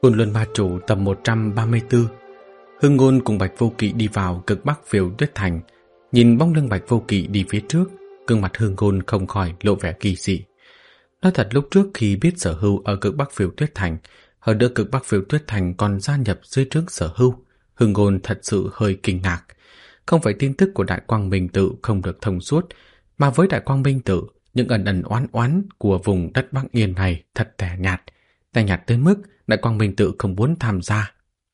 Côn Luân Ma Chủ tập 134. Hưng Ngôn cùng Bạch Vô Kỵ đi vào cực Bắc Phiêu Tuyết Thành. Nhìn bóng lưng Bạch Vô Kỵ đi phía trước, gương mặt Hưng Ngôn không khỏi lộ vẻ kỳ dị. Nói thật, lúc trước khi biết Sở Hưu ở cực Bắc Phiêu Tuyết Thành, hơn nữa cực Bắc Phiêu Tuyết Thành còn gia nhập dưới trướng Sở Hưu, Hưng Ngôn thật sự hơi kinh ngạc. Không phải tin tức của Đại Quang Minh Tự không được thông suốt, mà với Đại Quang Minh Tự, những ẩn ẩn oán oán của vùng đất Bắc Yên này thật tẻ nhạt tới mức Đại Quang Minh Tự không muốn tham gia.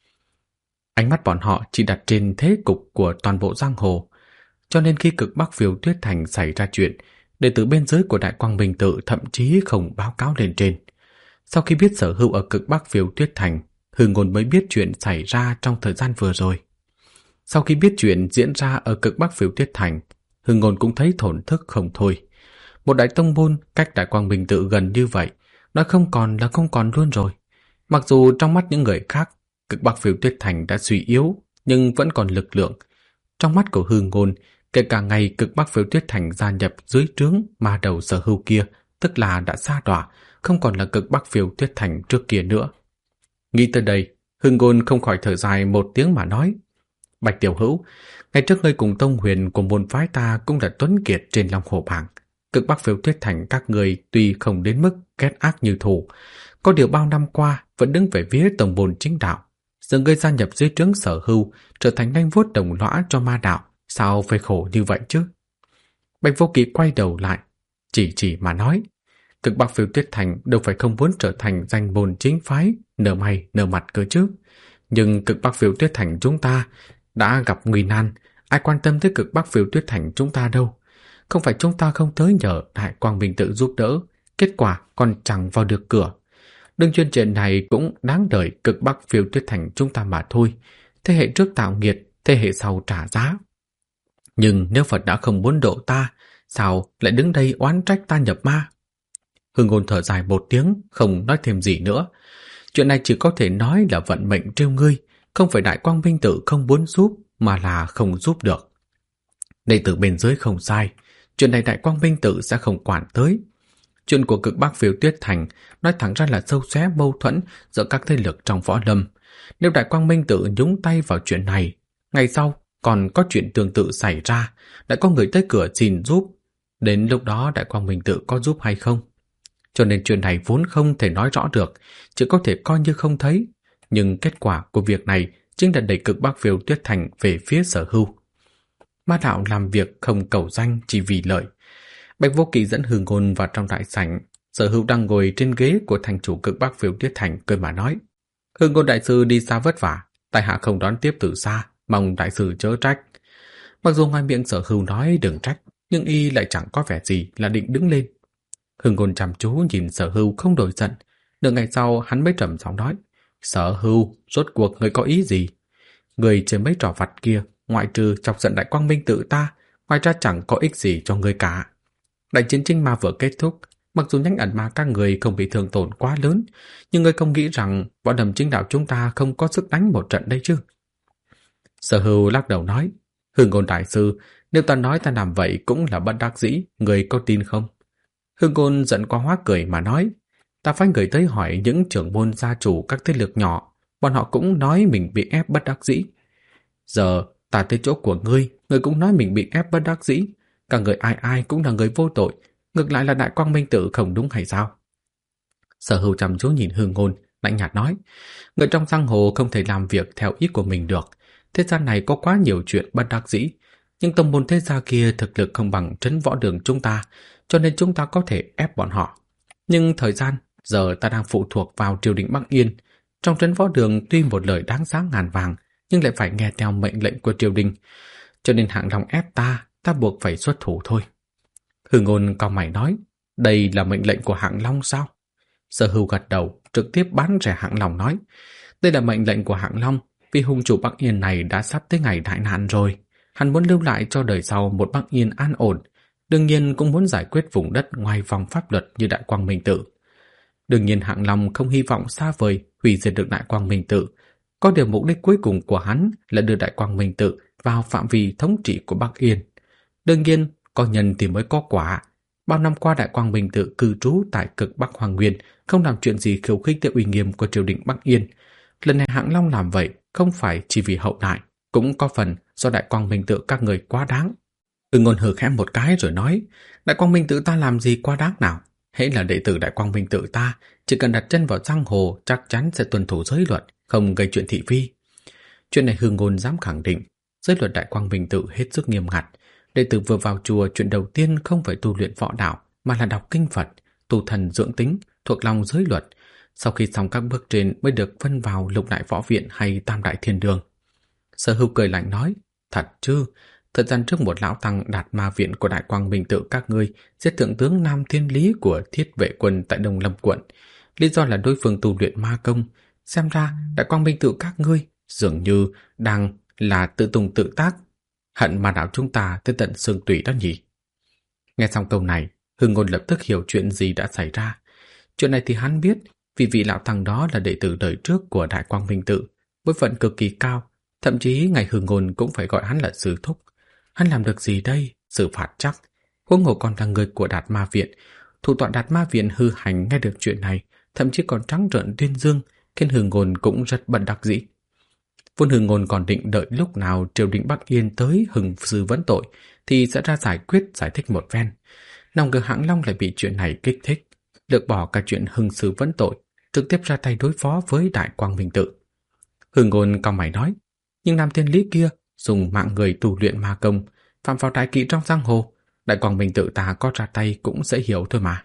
Ánh mắt bọn họ chỉ đặt trên thế cục của toàn bộ giang hồ, cho nên khi cực Bắc Phiêu Tuyết Thành xảy ra chuyện, đệ tử bên dưới của Đại Quang Minh Tự thậm chí không báo cáo lên trên. Sau khi biết Sở Hưu ở cực Bắc Phiêu Tuyết Thành, Hưng Ngôn mới biết chuyện xảy ra trong thời gian vừa rồi. Sau khi biết chuyện diễn ra ở cực Bắc Phiêu Tuyết Thành, Hưng Ngôn cũng thấy thổn thức không thôi. Một đại tông môn cách Đại Quang Minh Tự gần như vậy, nói không còn là không còn luôn rồi. Mặc dù trong mắt những người khác, cực Bắc Phiêu Tuyết Thành đã suy yếu, nhưng vẫn còn lực lượng. Trong mắt của Hưng Ngôn, kể cả ngày cực Bắc Phiêu Tuyết Thành gia nhập dưới trướng ma đầu Sở Hưu kia, tức là đã sa đọa, không còn là cực Bắc Phiêu Tuyết Thành trước kia nữa. Nghĩ tới đây, Hưng Ngôn không khỏi thở dài một tiếng mà nói: Bạch Tiểu Hữu, ngày trước ngươi cùng tông huyền của môn phái ta cũng là tuấn kiệt trên Long Hồ Bảng. Cực Bắc Phiêu Tuyết Thành các người tuy không đến mức ghét ác như thù, có điều bao năm qua vẫn đứng về phía tổng môn chính đạo. Giờ ngươi gia nhập dưới trướng Sở Hưu, trở thành nanh vuốt đồng lõa cho ma đạo, sao phải khổ như vậy chứ? Bạch Vô Kỵ quay đầu lại, chỉ mà nói: Cực Bắc Phiêu Tuyết Thành đâu phải không muốn trở thành danh môn chính phái, nở mày nở mặt cơ chứ. Nhưng cực Bắc Phiêu Tuyết Thành chúng ta đã gặp nguy nan, ai quan tâm tới cực Bắc Phiêu Tuyết Thành chúng ta đâu. Không phải chúng ta không tới nhờ Đại Quang Minh Tự giúp đỡ, kết quả còn chẳng vào được cửa. Đương nhiên chuyện này cũng đáng đợi cực Bắc Phiêu Tuyết Thành chúng ta mà thôi. Thế hệ trước tạo nghiệt, thế hệ sau trả giá. Nhưng nếu Phật đã không muốn độ ta, sao lại đứng đây oán trách ta nhập ma? Hưng Ngôn thở dài một tiếng, không nói thêm gì nữa. Chuyện này chỉ có thể nói là vận mệnh trêu ngươi, không phải Đại Quang Minh Tự không muốn giúp, mà là không giúp được. Đệ tử bên dưới không sai, chuyện này Đại Quang Minh Tự sẽ không quản tới. Chuyện của cực Bắc Phiêu Tuyết Thành nói thẳng ra là sâu xé mâu thuẫn giữa các thế lực trong võ lâm. Nếu Đại Quang Minh Tự nhúng tay vào chuyện này, ngày sau còn có chuyện tương tự xảy ra, lại có người tới cửa xin giúp. Đến lúc đó Đại Quang Minh Tự có giúp hay không? Cho nên chuyện này vốn không thể nói rõ được, chỉ có thể coi như không thấy. Nhưng kết quả của việc này chính là đẩy cực Bắc Phiêu Tuyết Thành về phía Sở Hưu. Ma đạo làm việc không cầu danh chỉ vì lợi. Bạch Vô Kỵ dẫn Hưng Ngôn vào trong đại sảnh. Sở Hưu đang ngồi trên ghế của thành chủ cực Bắc Phiêu Tuyết Thành, cười mà nói: Hưng Ngôn đại sư đi xa vất vả, tại hạ không đón tiếp từ xa, mong đại sư chớ trách. Mặc dù ngoài miệng Sở Hưu nói đừng trách, nhưng y lại chẳng có vẻ gì là định đứng lên. Hưng Ngôn chăm chú nhìn Sở Hưu không đổi giận. Nửa ngày sau hắn mới trầm giọng nói: Sở Hưu, rốt cuộc ngươi có ý gì? Ngươi chơi mấy trò vặt kia, ngoại trừ chọc giận Đại Quang Minh Tự ta, ngoài ra chẳng có ích gì cho ngươi cả. Đại chiến Trinh Ma vừa kết thúc, mặc dù nhánh ẩn ma các người không bị thương tổn quá lớn, nhưng ngươi không nghĩ rằng võ đầm chính đạo chúng ta không có sức đánh một trận đây chứ? Sở Hưu lắc đầu nói: Hưng Ngôn đại sư, nếu ta nói ta làm vậy cũng là bất đắc dĩ, ngươi có tin không? Hưng Ngôn giận quá hóa cười mà nói: Ta phái người tới hỏi những trưởng môn gia chủ các thế lực nhỏ, bọn họ cũng nói mình bị ép bất đắc dĩ. Giờ ta tới chỗ của ngươi, ngươi cũng nói mình bị ép bất đắc dĩ. Cả người ai ai cũng là người vô tội, ngược lại là Đại Quang Minh Tự không đúng hay sao? Sở Hưu chăm chú nhìn Hưng Ngôn, lạnh nhạt nói: Người trong giang hồ không thể làm việc theo ý của mình được. Thế gian này có quá nhiều chuyện bất đắc dĩ, nhưng tông môn thế gia kia thực lực không bằng trấn võ đường chúng ta, cho nên chúng ta có thể ép bọn họ. Nhưng thời gian giờ ta đang phụ thuộc vào triều đình Bắc Yên. Trong trấn võ đường tuy một lời đáng giá ngàn vàng, nhưng lại phải nghe theo mệnh lệnh của triều đình, cho nên Hạng Long ép ta buộc phải xuất thủ thôi. Hưng Ngôn cau mày nói: Đây là mệnh lệnh của Hạng Long sao? Sở Hưu gật đầu, trực tiếp bán rẻ Hạng Long nói: Đây là mệnh lệnh của Hạng Long, vì hung chủ Bắc Yên này đã sắp tới ngày đại nạn rồi. Hắn muốn lưu lại cho đời sau một Bắc Yên an ổn, đương nhiên cũng muốn giải quyết vùng đất ngoài vòng pháp luật như Đại Quang Minh Tự. Đương nhiên Hạng Long không hy vọng xa vời hủy diệt được Đại Quang Minh Tự, có điều mục đích cuối cùng của hắn là đưa Đại Quang Minh Tự vào phạm vi thống trị của Bắc Yên. Đương nhiên, có nhân thì mới có quả, Bao năm qua Đại Quang Minh Tự cư trú tại cực Bắc Hoàng Nguyên, không làm chuyện gì khiêu khích tới uy nghiêm của triều đình Bắc Yên. Lần này Hạng Long làm vậy không phải chỉ vì hậu đại, cũng có phần do Đại Quang Minh Tự các người quá đáng. Hưng Ngôn hừ khẽ một cái rồi nói, Đại Quang Minh Tự ta làm gì quá đáng nào? Hễ là đệ tử Đại Quang Minh Tự ta, chỉ cần đặt chân vào giang hồ chắc chắn sẽ tuân thủ giới luật, không gây chuyện thị phi. Chuyện này Hưng Ngôn dám khẳng định, giới luật Đại Quang Minh Tự hết sức nghiêm ngặt. Đệ tử vừa vào chùa, chuyện đầu tiên không phải tu luyện võ đạo, mà là đọc kinh Phật, tu thần dưỡng tính, thuộc lòng giới luật. Sau khi xong các bước trên mới được phân vào Lục Đại Võ Viện hay Tam Đại Thiên Đường. Sở Hưu cười lạnh nói, thật chứ, thời gian trước một lão tăng Đạt Ma Viện của Đại Quang Minh Tự các ngươi giết thượng tướng Nam Thiên Lý của Thiết Vệ Quân tại Đông Lâm quận. Lý do là đối phương tu luyện ma công. Xem ra Đại Quang Minh Tự các ngươi dường như đang là tự tùng tự tác, hận mà đạo chúng ta tới tận xương tủy đó nhỉ. Nghe xong câu này, Hưng Ngôn lập tức hiểu chuyện gì đã xảy ra. Chuyện này thì hắn biết, vì vị lão tăng đó là đệ tử đời trước của Đại Quang Minh Tự, bối phận cực kỳ cao, thậm chí ngày Hưng Ngôn cũng phải gọi hắn là sư thúc. Hắn làm được gì đây? Xử phạt chắc. Huống hồ còn là người của Đạt Ma Viện. Thủ tọa Đạt Ma Viện hư hành nghe được chuyện này, thậm chí còn trắng trợn tuyên dương, khiến Hưng Ngôn cũng rất bận đắc dĩ. Vốn Hưng Ngôn còn định đợi lúc nào triều đình Bắc Yên tới hừng sư vấn tội thì sẽ ra giải thích một phen. Lòng ngờ Hạng Long lại bị chuyện này kích thích, lược bỏ cả chuyện hừng sư vấn tội, trực tiếp ra tay đối phó với Đại Quang Minh Tự. Hưng Ngôn cau mày nói, nhưng Nam Thiên Lý kia dùng mạng người tu luyện ma công, phạm vào đại kỵ trong giang hồ, Đại Quang Minh Tự ta có ra tay cũng dễ hiểu thôi mà.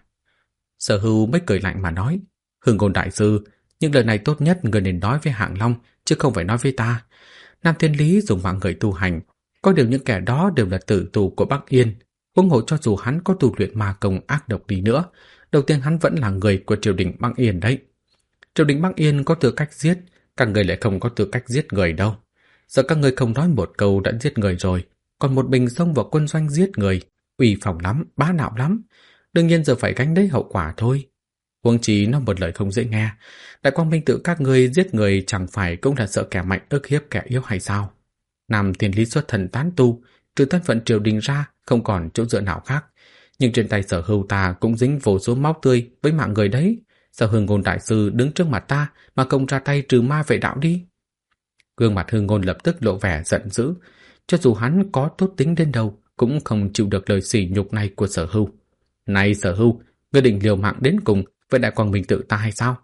Sở Hưu mới cười lạnh mà nói, Hưng Ngôn đại sư, nhưng lời này tốt nhất người nên nói với Hạng Long, chứ không phải nói với ta. Nam Thiên Lý dùng mạng người tu hành, có điều những kẻ đó đều là tử tù của Bắc Yên. Huống hồ cho dù hắn có tu luyện ma công ác độc đi nữa, đầu tiên hắn vẫn là người của triều đình Bắc Yên đấy. Triều đình Bắc Yên có tư cách giết, các người lại không có tư cách giết người đâu. Giờ các người không nói một câu đã giết người rồi, còn một mình xông vào quân doanh giết người, uy phong lắm, bá đạo lắm. Đương nhiên giờ phải gánh lấy hậu quả thôi. Huống chí nó một lời không dễ nghe, Đại Quang Minh Tự các ngươi giết người chẳng phải cũng là sợ kẻ mạnh ức hiếp kẻ yếu hay sao? Nam Thiên Lý xuất thần tán tu, trừ thân phận triều đình ra không còn chỗ dựa nào khác, nhưng trên tay Sở Hưu ta cũng dính vô số máu tươi với mạng người đấy. Sao Hưng Ngôn đại sư đứng trước mặt ta mà không ra tay trừ ma vệ đạo đi? Gương mặt Hưng Ngôn lập tức lộ vẻ giận dữ, cho dù hắn có tốt tính đến đâu cũng không chịu được lời sỉ nhục này của Sở Hưu. Này Sở Hưu, ngươi định liều mạng đến cùng với Đại Quang Minh Tự ta hay sao?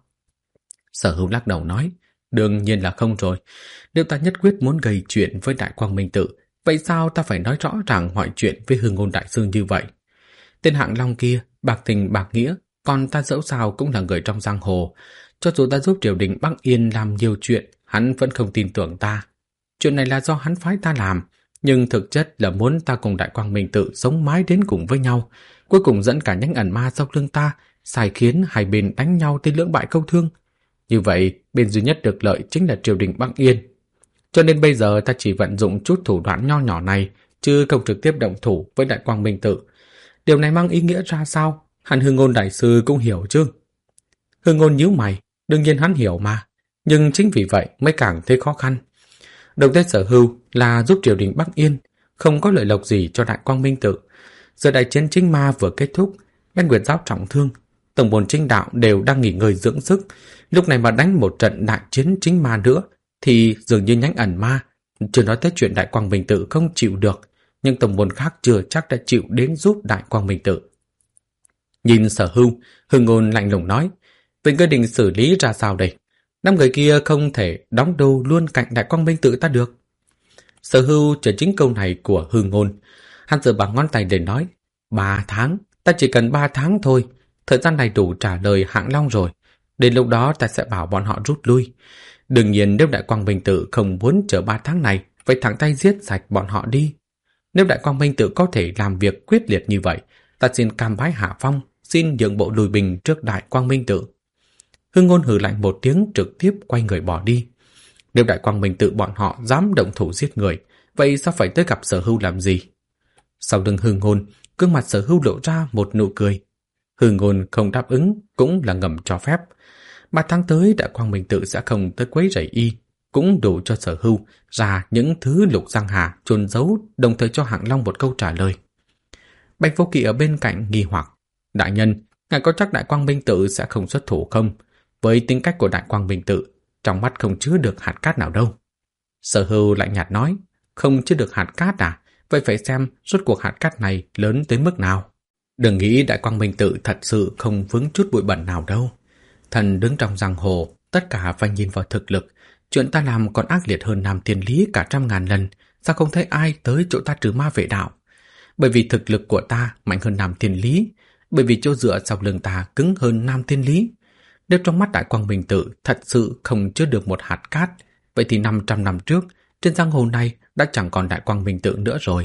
Sở Hưu lắc đầu nói, đương nhiên là không rồi. Nếu ta nhất quyết muốn gây chuyện với Đại Quang Minh Tự, vậy sao ta phải nói rõ ràng mọi chuyện với Hưng Ngôn đại sư như vậy? Tên Hạng Long kia, bạc tình bạc nghĩa, còn ta dẫu sao cũng là người trong giang hồ. Cho dù ta giúp triều đình Bắc Yên làm nhiều chuyện, hắn vẫn không tin tưởng ta. Chuyện này là do hắn phái ta làm, nhưng thực chất là muốn ta cùng Đại Quang Minh Tự sống mãi đến cùng với nhau, cuối cùng dẫn cả nhánh ẩn ma sau lưng ta, sai khiến hai bên đánh nhau tới lưỡng bại câu thương. Như vậy, bên duy nhất được lợi chính là triều đình Bắc Yên. Cho nên bây giờ ta chỉ vận dụng chút thủ đoạn nho nhỏ này, chứ không trực tiếp động thủ với Đại Quang Minh Tự. Điều này mang ý nghĩa ra sao? Hẳn Hưng Ngôn đại sư cũng hiểu chứ? Hưng Ngôn nhíu mày, đương nhiên hắn hiểu mà, nhưng chính vì vậy mới càng thấy khó khăn. Động tác Sở Hưu là giúp triều đình Bắc Yên, không có lợi lộc gì cho Đại Quang Minh Tự. Giờ đại chiến chính ma vừa kết thúc, Bách Nguyệt Giáo trọng thương, tổng bồn chính đạo đều đang nghỉ ngơi dưỡng sức, lúc này mà đánh một trận đại chiến chính ma nữa thì dường như nhánh ẩn ma, chưa nói tới chuyện Đại Quang Minh Tự không chịu được, nhưng tổng bồn khác chưa chắc đã chịu đến giúp Đại Quang Minh Tự. Nhìn Sở Hưu, Hưng Ngôn lạnh lùng nói, vậy ngươi định xử lý ra sao đây? 5 người kia không thể đóng đâu luôn cạnh Đại Quang Minh Tự ta được. Sở Hưu chờ chính câu này của Hưng Ngôn, hắn giơ bằng ngón tay để nói, 3 tháng, ta chỉ cần 3 tháng thôi, thời gian này đủ trả lời Hạng Long rồi, đến lúc đó ta sẽ bảo bọn họ rút lui. Đương nhiên nếu Đại Quang Minh Tự không muốn chờ 3 tháng này, phải thẳng tay giết sạch bọn họ đi. Nếu Đại Quang Minh Tự có thể làm việc quyết liệt như vậy, ta xin cam bái hạ phong, xin nhượng bộ lùi bình trước Đại Quang Minh Tự. Hưng Ngôn hừ lạnh một tiếng trực tiếp quay người bỏ đi. Nếu Đại Quang Minh Tự bọn họ dám động thủ giết người, vậy sao phải tới gặp Sở Hưu làm gì? Sau lưng Hưng Ngôn, gương mặt Sở Hưu lộ ra một nụ cười. Hưng Ngôn không đáp ứng cũng là ngầm cho phép. 3 tháng tới Đại Quang Minh Tự sẽ không tới quấy rầy y, cũng đủ cho Sở Hưu ra những thứ Lục Giang Hà chôn giấu, đồng thời cho Hạng Long một câu trả lời. Bạch Vô Kỵ ở bên cạnh nghi hoặc. Đại nhân, ngài có chắc Đại Quang Minh Tự sẽ không xuất thủ không? Với tính cách của Đại Quang Minh Tự, trong mắt không chứa được hạt cát nào đâu. Sở Hưu lạnh nhạt nói, không chứa được hạt cát à? Vậy phải xem rốt cuộc hạt cát này lớn tới mức nào. Đừng nghĩ Đại Quang Minh Tự thật sự không vướng chút bụi bẩn nào đâu. Thần đứng trong giang hồ, tất cả phải nhìn vào thực lực. Chuyện ta làm còn ác liệt hơn Nam Thiên Lý cả 100.000 lần. Sao không thấy ai tới chỗ ta trừ ma vệ đạo? Bởi vì thực lực của ta mạnh hơn Nam Thiên Lý, bởi vì chỗ dựa sau lưng ta cứng hơn Nam Thiên Lý. Nếu trong mắt Đại Quang Minh Tự thật sự không chứa được một hạt cát, vậy thì 500 năm trước, trên giang hồ này đã chẳng còn Đại Quang Minh Tự nữa rồi.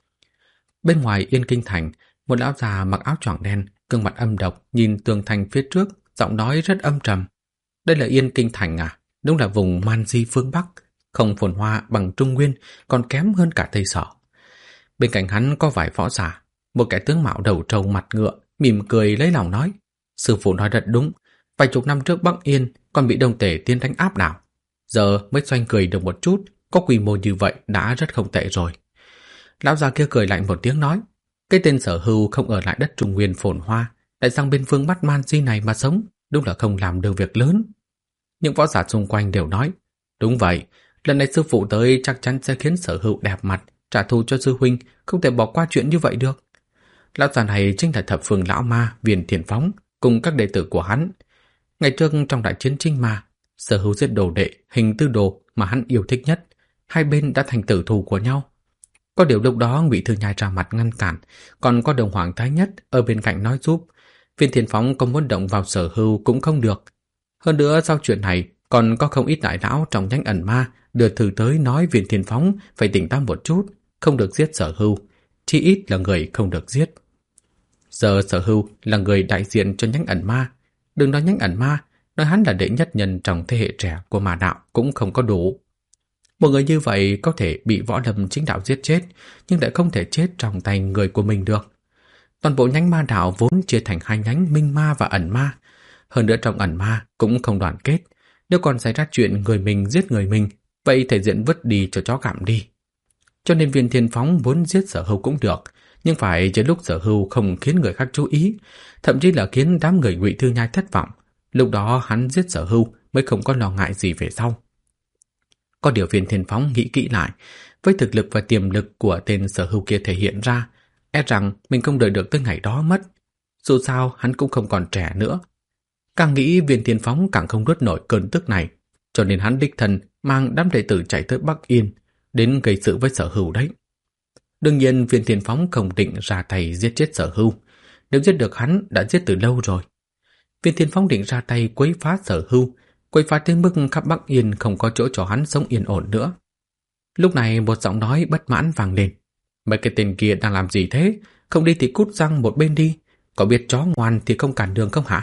Bên ngoài Yên Kinh Thành, một lão già mặc áo choàng đen, gương mặt âm độc nhìn tường thành phía trước, giọng nói rất âm trầm. Đây là Yên Kinh Thành à? Đúng là vùng Man Di phương Bắc, không phồn hoa bằng Trung Nguyên, còn kém hơn cả Tây Sở. Bên cạnh hắn có vài võ giả, một kẻ tướng mạo đầu trâu mặt ngựa, mỉm cười lấy lòng nói. Sư phụ nói rất đúng, vài chục năm trước Bắc Yên còn bị Đông Tể tiến đánh áp đảo. Giờ mới xoay cười được một chút, có quy mô như vậy đã rất không tệ rồi. Lão già kia cười lạnh một tiếng nói, cái tên Sở Hưu không ở lại đất Trung Nguyên phồn hoa, lại sang bên phương Bắc Man Di này mà sống, đúng là không làm được việc lớn. Những võ giả xung quanh đều nói, đúng vậy, lần này sư phụ tới chắc chắn sẽ khiến Sở Hưu đẹp mặt, trả thù cho sư huynh, không thể bỏ qua chuyện như vậy được. Lão già này chính là thập phương lão ma Viên Thiền Phóng cùng các đệ tử của hắn. Ngày trước trong đại chiến Trinh Ma, Sở Hưu giết đồ đệ Hình Tư Đồ mà hắn yêu thích nhất, hai bên đã thành tử thù của nhau. Có điều lúc đó Ngụy Thư Nhai ra mặt ngăn cản, còn có Đồng Hoàng Thái Nhất ở bên cạnh nói giúp. Viên Thiền Phóng có muốn động vào Sở Hưu cũng không được. Hơn nữa sau chuyện này còn có không ít đại lão trong nhánh ẩn ma đưa thư tới nói Viên Thiền Phóng phải tỉnh táo một chút, không được giết Sở Hưu, chí ít là người không được giết. Giờ Sở Hưu là người đại diện cho nhánh ẩn ma, đừng nói nhánh ẩn ma, nói hắn là đệ nhất nhân trong thế hệ trẻ của ma đạo cũng không có đủ. Một người như vậy có thể bị võ lâm chính đạo giết chết, nhưng lại không thể chết trong tay người của mình được. Toàn bộ nhánh ma đạo vốn chia thành hai nhánh minh ma và ẩn ma. Hơn nữa trong ẩn ma cũng không đoàn kết. Nếu còn xảy ra chuyện người mình giết người mình, vậy thể diện vứt đi cho chó gặm đi. Cho nên Viên Thiên Phóng muốn giết Sở Hưu cũng được, nhưng phải trên lúc Sở Hưu không khiến người khác chú ý, thậm chí là khiến đám người Ngụy Thư Nhai thất vọng. Lúc đó hắn giết Sở Hưu mới không có lo ngại gì về sau. Có điều Viên Thiên Phóng nghĩ kỹ lại, với thực lực và tiềm lực của tên Sở Hưu kia thể hiện ra, e rằng mình không đợi được tới ngày đó mất. Dù sao hắn cũng không còn trẻ nữa. Càng nghĩ Viên Thiên Phóng càng không nuốt nổi cơn tức này, cho nên hắn đích thân mang đám đệ tử chạy tới Bắc Yên, đến gây sự với Sở Hưu đấy. Đương nhiên Viên Thiên Phóng không định ra tay giết chết Sở Hưu, nếu giết được hắn đã giết từ lâu rồi. Viên Thiên Phóng định ra tay quấy phá Sở Hưu, quấy phá đến mức khắp Bắc Yên không có chỗ cho hắn sống yên ổn nữa. Lúc này một giọng nói bất mãn vang lên. Mấy cái tên kia đang làm gì thế? Không đi thì cút sang một bên đi. Có biết chó ngoan thì không cản đường không hả?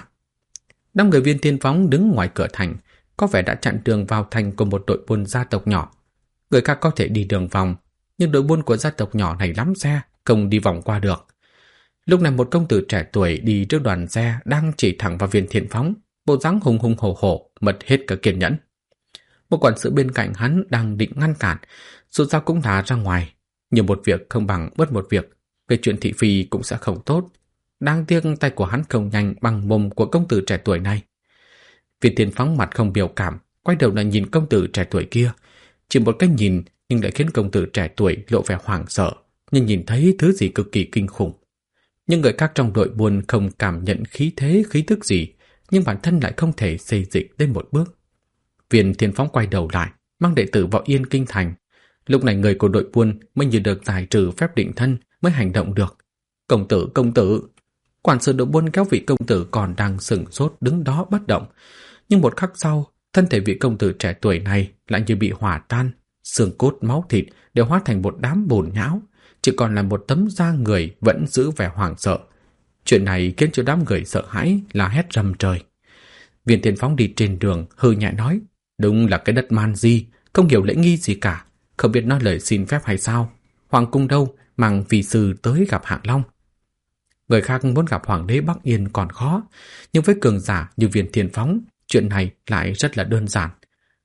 Đám người Viên Thiên Phóng đứng ngoài cửa thành, có vẻ đã chặn đường vào thành của một đội buôn gia tộc nhỏ. Người khác có thể đi đường vòng, nhưng đội buôn của gia tộc nhỏ này lắm xe, không đi vòng qua được. Lúc này một công tử trẻ tuổi đi trước đoàn xe đang chỉ thẳng vào Viên Thiên Phóng, bộ dáng hùng hùng hổ hổ, mất hết cả kiên nhẫn. Một quản sự bên cạnh hắn đang định ngăn cản, dù sao cũng là ra ngoài. Nhiều một việc không bằng bớt một việc, về chuyện thị phi cũng sẽ không tốt. Đáng tiếc tay của hắn không nhanh bằng mồm của công tử trẻ tuổi này. Viên Thiên Phóng mặt không biểu cảm, quay đầu lại nhìn công tử trẻ tuổi kia. Chỉ một cái nhìn nhưng lại khiến công tử trẻ tuổi lộ vẻ hoảng sợ, nhưng nhìn thấy thứ gì cực kỳ kinh khủng. Nhưng người khác trong đội buôn không cảm nhận khí thế khí tức gì, nhưng bản thân lại không thể xây dịch lên một bước. Viên Thiên Phóng quay đầu lại, mang đệ tử vào Yên Kinh Thành. Lúc này người của đội buôn mới như được giải trừ phép định thân mới hành động được. Công tử, công tử! Quản sự đội buôn kéo vị công tử còn đang sửng sốt đứng đó bất động. Nhưng một khắc sau, thân thể vị công tử trẻ tuổi này lại như bị hỏa tan, xương cốt máu thịt đều hóa thành một đám bùn nhão, chỉ còn là một tấm da người vẫn giữ vẻ hoảng sợ. Chuyện này khiến cho đám người sợ hãi la hét rầm trời. Viên Thiên Phóng đi trên đường hừ nhẹ nói, đúng là cái đất Man Di, không hiểu lễ nghi gì cả, không biết nói lời xin phép hay sao. Hoàng cung đâu, mang vì sư tới gặp Hạng Long. Người khác muốn gặp Hoàng đế Bắc Yên còn khó, nhưng với cường giả như Viên Thiên Phóng, chuyện này lại rất là đơn giản.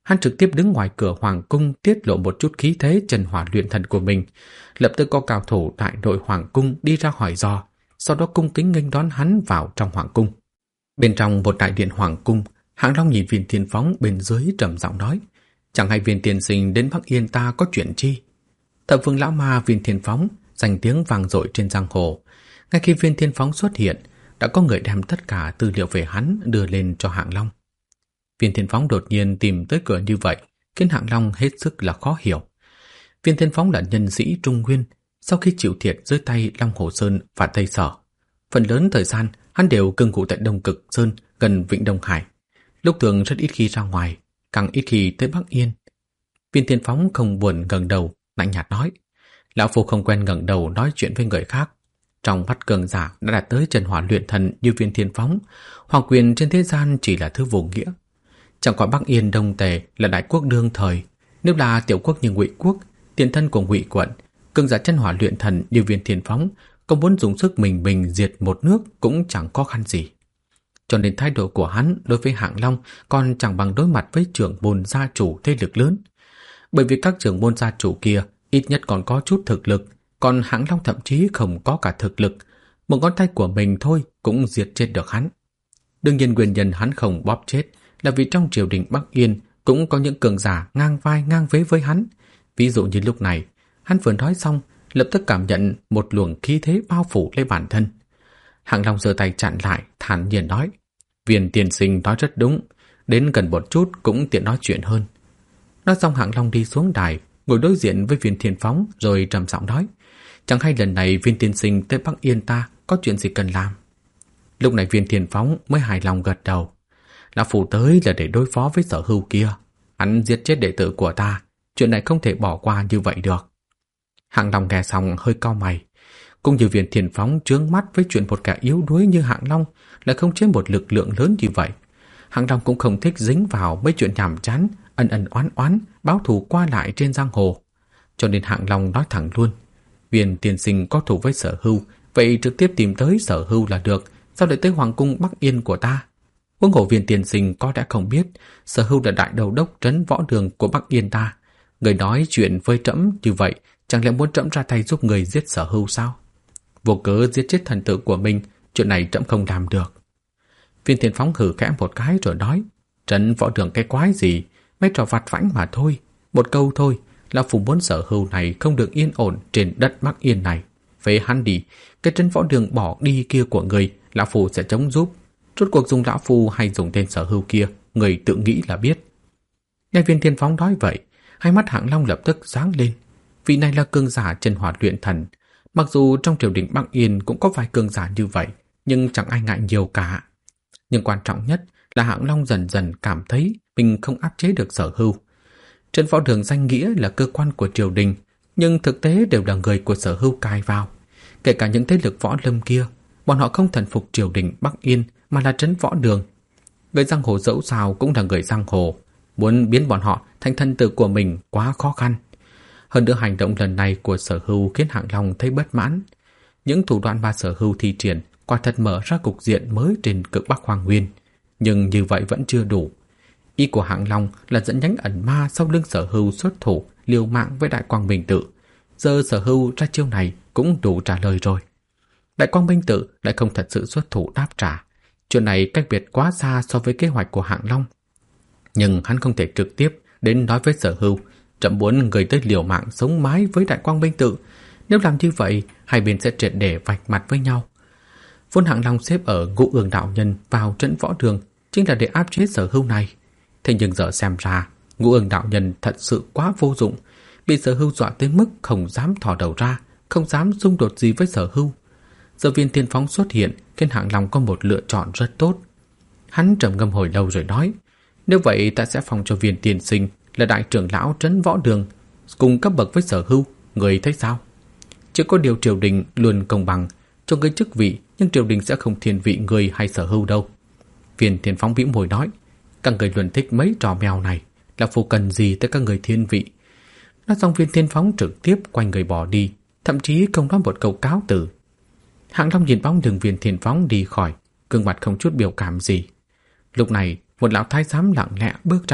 Hắn trực tiếp đứng ngoài cửa hoàng cung tiết lộ một chút khí thế chân hỏa luyện thần của mình. Lập tức có cao thủ đại đội hoàng cung đi ra hỏi dò, sau đó cung kính nghênh đón hắn vào trong hoàng cung. Bên trong một đại điện hoàng cung, Hạng Long nhìn Viên Thiên Phóng bên dưới trầm giọng nói: chẳng hay Viên tiên sinh đến Bắc Yên ta có chuyện chi? Thập phương lão ma Viên Thiên Phóng danh tiếng vang dội trên giang hồ. Ngay khi Viên Thiên Phóng xuất hiện, đã có người đem tất cả tư liệu về hắn đưa lên cho Hạng Long. Viên Thiên Phóng đột nhiên tìm tới cửa như vậy, khiến Hạng Long hết sức là khó hiểu. Viên Thiên Phóng là nhân sĩ Trung Nguyên, sau khi chịu thiệt dưới tay Long Hồ Sơn và Tây Sở. Phần lớn thời gian, hắn đều cư ngụ tại Đông Cực Sơn gần Vịnh Đông Hải. Lúc thường rất ít khi ra ngoài, càng ít khi tới Bắc Yên. Viên Thiên Phóng không buồn ngẩng đầu, lạnh nhạt nói: lão phu không quen ngẩng đầu nói chuyện với người khác. Trong mắt cường giả đã đạt tới chân hỏa luyện thần như Viên Thiên Phóng, hoàng quyền trên thế gian chỉ là thứ vô nghĩa. Chẳng qua Bắc Yên Đông Tề là đại quốc đương thời, nếu là tiểu quốc như Ngụy quốc, tiền thân của Ngụy quận, cường giả chân hỏa luyện thần như Viên Thiên Phóng, có muốn dùng sức mình diệt một nước cũng chẳng khó khăn gì. Cho nên thái độ của hắn đối với Hạng Long còn chẳng bằng đối mặt với trưởng môn gia chủ thế lực lớn. Bởi vì các trưởng môn gia chủ kia ít nhất còn có chút thực lực, còn Hạng Long thậm chí không có cả thực lực, một ngón tay của mình thôi cũng diệt chết được hắn. Đương nhiên nguyên nhân hắn không bóp chết là vì trong triều đình Bắc Yên cũng có những cường giả ngang vai ngang vế với hắn. Ví dụ như lúc này, hắn vừa nói xong, lập tức cảm nhận một luồng khí thế bao phủ lấy bản thân. Hạng Long giơ tay chặn lại, thản nhiên nói: Viên tiên sinh nói rất đúng, đến gần một chút cũng tiện nói chuyện hơn. Nói xong Hạng Long đi xuống đài, ngồi đối diện với Viên Thiên Phóng rồi trầm giọng nói: chẳng hay lần này Viên tiên sinh tới Bắc Yên ta có chuyện gì cần làm? Lúc này Viên Thiên Phóng mới hài lòng gật đầu: lão phu tới là để đối phó với Sở Hưu kia. Hắn giết chết đệ tử của ta, chuyện này không thể bỏ qua như vậy được. Hạng Long nghe xong hơi cau mày. Cũng như Viên Thiên Phóng trướng mắt với chuyện một kẻ yếu đuối như Hạng Long lại không chế một lực lượng lớn như vậy. Hạng Long cũng không thích dính vào mấy chuyện nhàm chán, ân ân oán oán, báo thù qua lại trên giang hồ. Cho nên Hạng Long nói thẳng luôn: Viên tiên sinh có thù với Sở Hưu, vậy trực tiếp tìm tới Sở Hưu là được, sao lại tới hoàng cung Bắc Yên của ta? Huống hồ Viên tiên sinh có đã không biết, Sở Hưu là đại đầu đốc trấn võ đường của Bắc Yên ta. Người nói chuyện với trẫm như vậy, chẳng lẽ muốn trẫm ra tay giúp người giết Sở Hưu sao? Vô cớ giết chết thần tử của mình, chuyện này trẫm không làm được. Viên Thiên Phóng hừ khẽ một cái rồi nói: trấn võ đường cái quái gì, mấy trò vặt vãnh mà thôi. Một câu thôi, lão phu muốn Sở Hưu này không được yên ổn trên đất Bắc Yên này. Phế hắn đi, cái trấn võ đường bỏ đi kia của người, lão phu sẽ chống giúp. Rốt cuộc dùng lão phu hay dùng tên Sở Hưu kia, người tự nghĩ là biết. Nghe Viên Thiên Phóng nói vậy, hai mắt Hạng Long lập tức sáng lên. Vị này là cường giả chân hỏa luyện thần. Mặc dù trong triều đình Bắc Yên cũng có vài cường giả như vậy, nhưng chẳng ai ngại nhiều cả. Nhưng quan trọng nhất là Hạng Long dần dần cảm thấy mình không áp chế được Sở Hưu. Trấn võ đường danh nghĩa là cơ quan của triều đình, nhưng thực tế đều là người của Sở Hưu cai vào. Kể cả những thế lực võ lâm kia, bọn họ không thần phục triều đình Bắc Yên mà là trấn võ đường. Người giang hồ dẫu sao cũng là người giang hồ, muốn biến bọn họ thành thân tử của mình quá khó khăn. Hơn nữa hành động lần này của Sở Hưu khiến Hạng Long thấy bất mãn. Những thủ đoạn mà Sở Hưu thi triển quả thật mở ra cục diện mới trên cực Bắc Hoang Nguyên, nhưng như vậy vẫn chưa đủ. Ý của Hạng Long là dẫn nhánh ẩn ma sau lưng Sở Hưu xuất thủ liều mạng với Đại Quang Minh Tự. Giờ Sở Hưu ra chiêu này cũng đủ trả lời rồi. Đại Quang Minh Tự lại không thật sự xuất thủ đáp trả. Chuyện này cách biệt quá xa so với kế hoạch của Hạng Long. Nhưng hắn không thể trực tiếp đến nói với Sở Hưu trẫm muốn người tới liều mạng sống mái với Đại Quang Minh Tự. Nếu làm như vậy, hai bên sẽ triệt để vạch mặt với nhau. Vốn Hạng Long xếp ở Ngũ Ương đạo nhân vào trận võ đường chính là để áp chế Sở Hưu này. Thế nhưng giờ xem ra, Ngũ Ương đạo nhân thật sự quá vô dụng, bị Sở Hưu dọa tới mức không dám thò đầu ra, không dám xung đột gì với Sở Hưu. Giờ Viên Thiên Phóng xuất hiện khiến Hạng Long có một lựa chọn rất tốt. Hắn trầm ngâm hồi lâu rồi nói: nếu vậy ta sẽ phong cho Viên tiên sinh là đại trưởng lão trấn võ đường, cùng cấp bậc với Sở Hưu, người thấy sao? Chỉ có điều triều đình luôn công bằng, cho người chức vị, nhưng triều đình sẽ không thiên vị người hay Sở Hưu đâu. Viên Thiên Phóng bĩu môi nói: các người luôn thích mấy trò mèo này, là phụ cần gì tới các người thiên vị? Nói xong Viên Thiên Phóng trực tiếp quay người bỏ đi, thậm chí không nói một câu cáo từ. Hạng Long nhìn bóng lưng Viên Thiên Phóng đi khỏi, gương mặt không chút biểu cảm gì. Lúc này một lão thái giám lặng lẽ bước ra,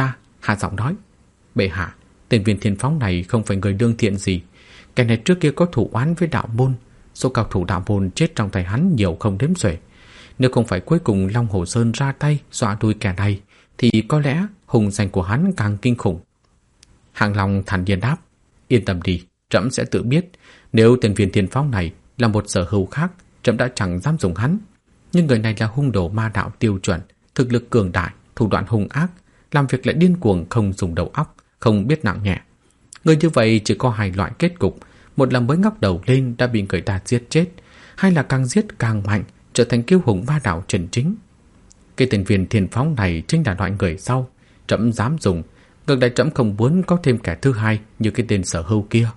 hạ giọng nói: Bệ hạ, tên Viên Thiên Phóng này không phải người lương thiện gì. Kẻ này trước kia có thủ oán với đạo môn. Số cao thủ đạo môn chết trong tay hắn nhiều không đếm xuể. Nếu không phải cuối cùng Long Hồ Sơn ra tay dọa đuôi kẻ này, thì có lẽ hùng danh của hắn càng kinh khủng. Hàng Long thản nhiên đáp: Yên tâm đi, trẫm sẽ tự biết. Nếu tên Viên Thiên Phóng này là một sở hữu khác, trẫm đã chẳng dám dùng hắn. Nhưng người này là hung đồ ma đạo tiêu chuẩn, thực lực cường đại, thủ đoạn hung ác, làm việc lại điên cuồng, không dùng đầu óc, không biết nặng nhẹ. Người như vậy chỉ có hai loại kết cục: một là mới ngóc đầu lên đã bị người ta giết chết, hai là càng giết càng mạnh, trở thành kiêu hùng ma đạo chân chính. Cái tên Viên Thiên Phóng này chính là loại người sau, trẫm dám dùng. Ngược lại trẫm không muốn có thêm kẻ thứ hai như cái tên Sở Hưu kia.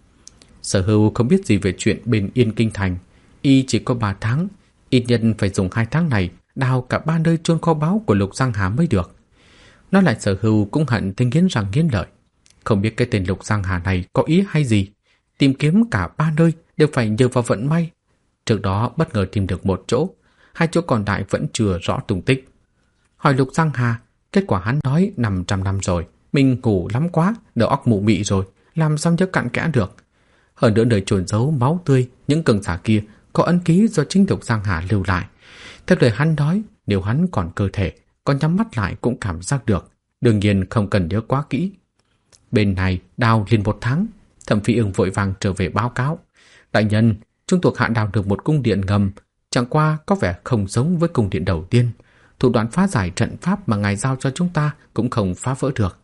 Sở Hưu không biết gì về chuyện bên Yên Kinh Thành. Y chỉ có 3 tháng, ít nhân phải dùng 2 tháng này đào cả 3 nơi chôn kho báu của Lục Giang Hà mới được. Nói lại Sở Hưu cũng hận tới nghiến răng nghiến lợi. Không biết cái tên Lục Giang Hà này có ý hay gì. Tìm kiếm cả 3 nơi đều phải nhờ vào vận may. Trước đó bất ngờ tìm được một chỗ, 2 chỗ còn lại vẫn chưa rõ tung tích. Hỏi Lục Giang Hà, kết quả hắn nói 500 năm rồi, mình ngủ lắm quá, đầu óc mụ mị rồi, làm sao nhớ cặn kẽ được. Hơn nữa nơi chôn giấu máu tươi, những cường giả kia có ấn ký do chính Lục Giang Hà lưu lại. Theo lời hắn nói, nếu hắn còn cơ thể, còn nhắm mắt lại cũng cảm giác được, đương nhiên không cần nhớ quá kỹ. Bên này đào liền 1 tháng, Thẩm Phi Ưng vội vàng trở về báo cáo: Đại nhân, chúng thuộc hạ đào được một cung điện ngầm, chẳng qua có vẻ không giống với cung điện đầu tiên. Thủ đoạn phá giải trận pháp mà ngài giao cho chúng ta cũng không phá vỡ được.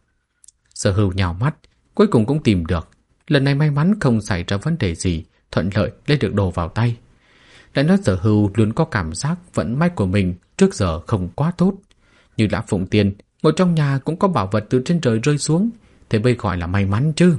Sở Hưu nhào mắt, cuối cùng cũng tìm được. Lần này may mắn không xảy ra vấn đề gì, thuận lợi lấy được đồ vào tay. Lại nói Sở Hưu luôn có cảm giác vận may của mình trước giờ không quá tốt. Như Lã Phụng Tiên, ngồi trong nhà cũng có bảo vật từ trên trời rơi xuống, thế bây gọi là may mắn chứ.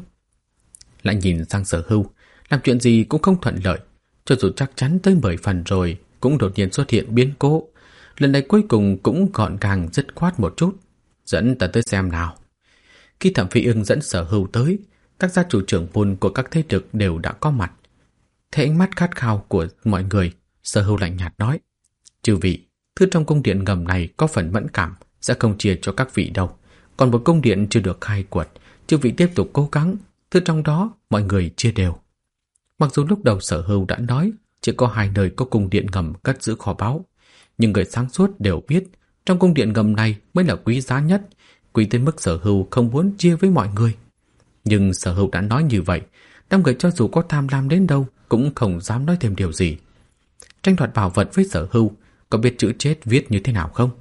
Lại nhìn sang Sở Hưu, làm chuyện gì cũng không thuận lợi. Cho dù chắc chắn tới 10 phần rồi, cũng đột nhiên xuất hiện biến cố. Lần này cuối cùng cũng gọn gàng dứt khoát một chút. Dẫn ta tới xem nào. Khi Thẩm Phi Ưng dẫn Sở Hưu tới, các gia chủ trưởng môn của các thế lực đều đã có mặt. Thấy ánh mắt khát khao của mọi người, Sở Hưu lạnh nhạt nói: Chư vị, thứ trong cung điện ngầm này có phần mẫn cảm, sẽ không chia cho các vị đâu. Còn một cung điện chưa được khai quật, chư vị tiếp tục cố gắng, thứ trong đó mọi người chia đều. Mặc dù lúc đầu Sở Hưu đã nói chỉ có 2 nơi có cung điện ngầm cất giữ kho báu, nhưng người sáng suốt đều biết trong cung điện ngầm này mới là quý giá nhất, quý tới mức Sở Hưu không muốn chia với mọi người. Nhưng Sở Hưu đã nói như vậy, đám người cho dù có tham lam đến đâu cũng không dám nói thêm điều gì. Tranh đoạt bảo vật với Sở Hưu, có biết chữ chết viết như thế nào không?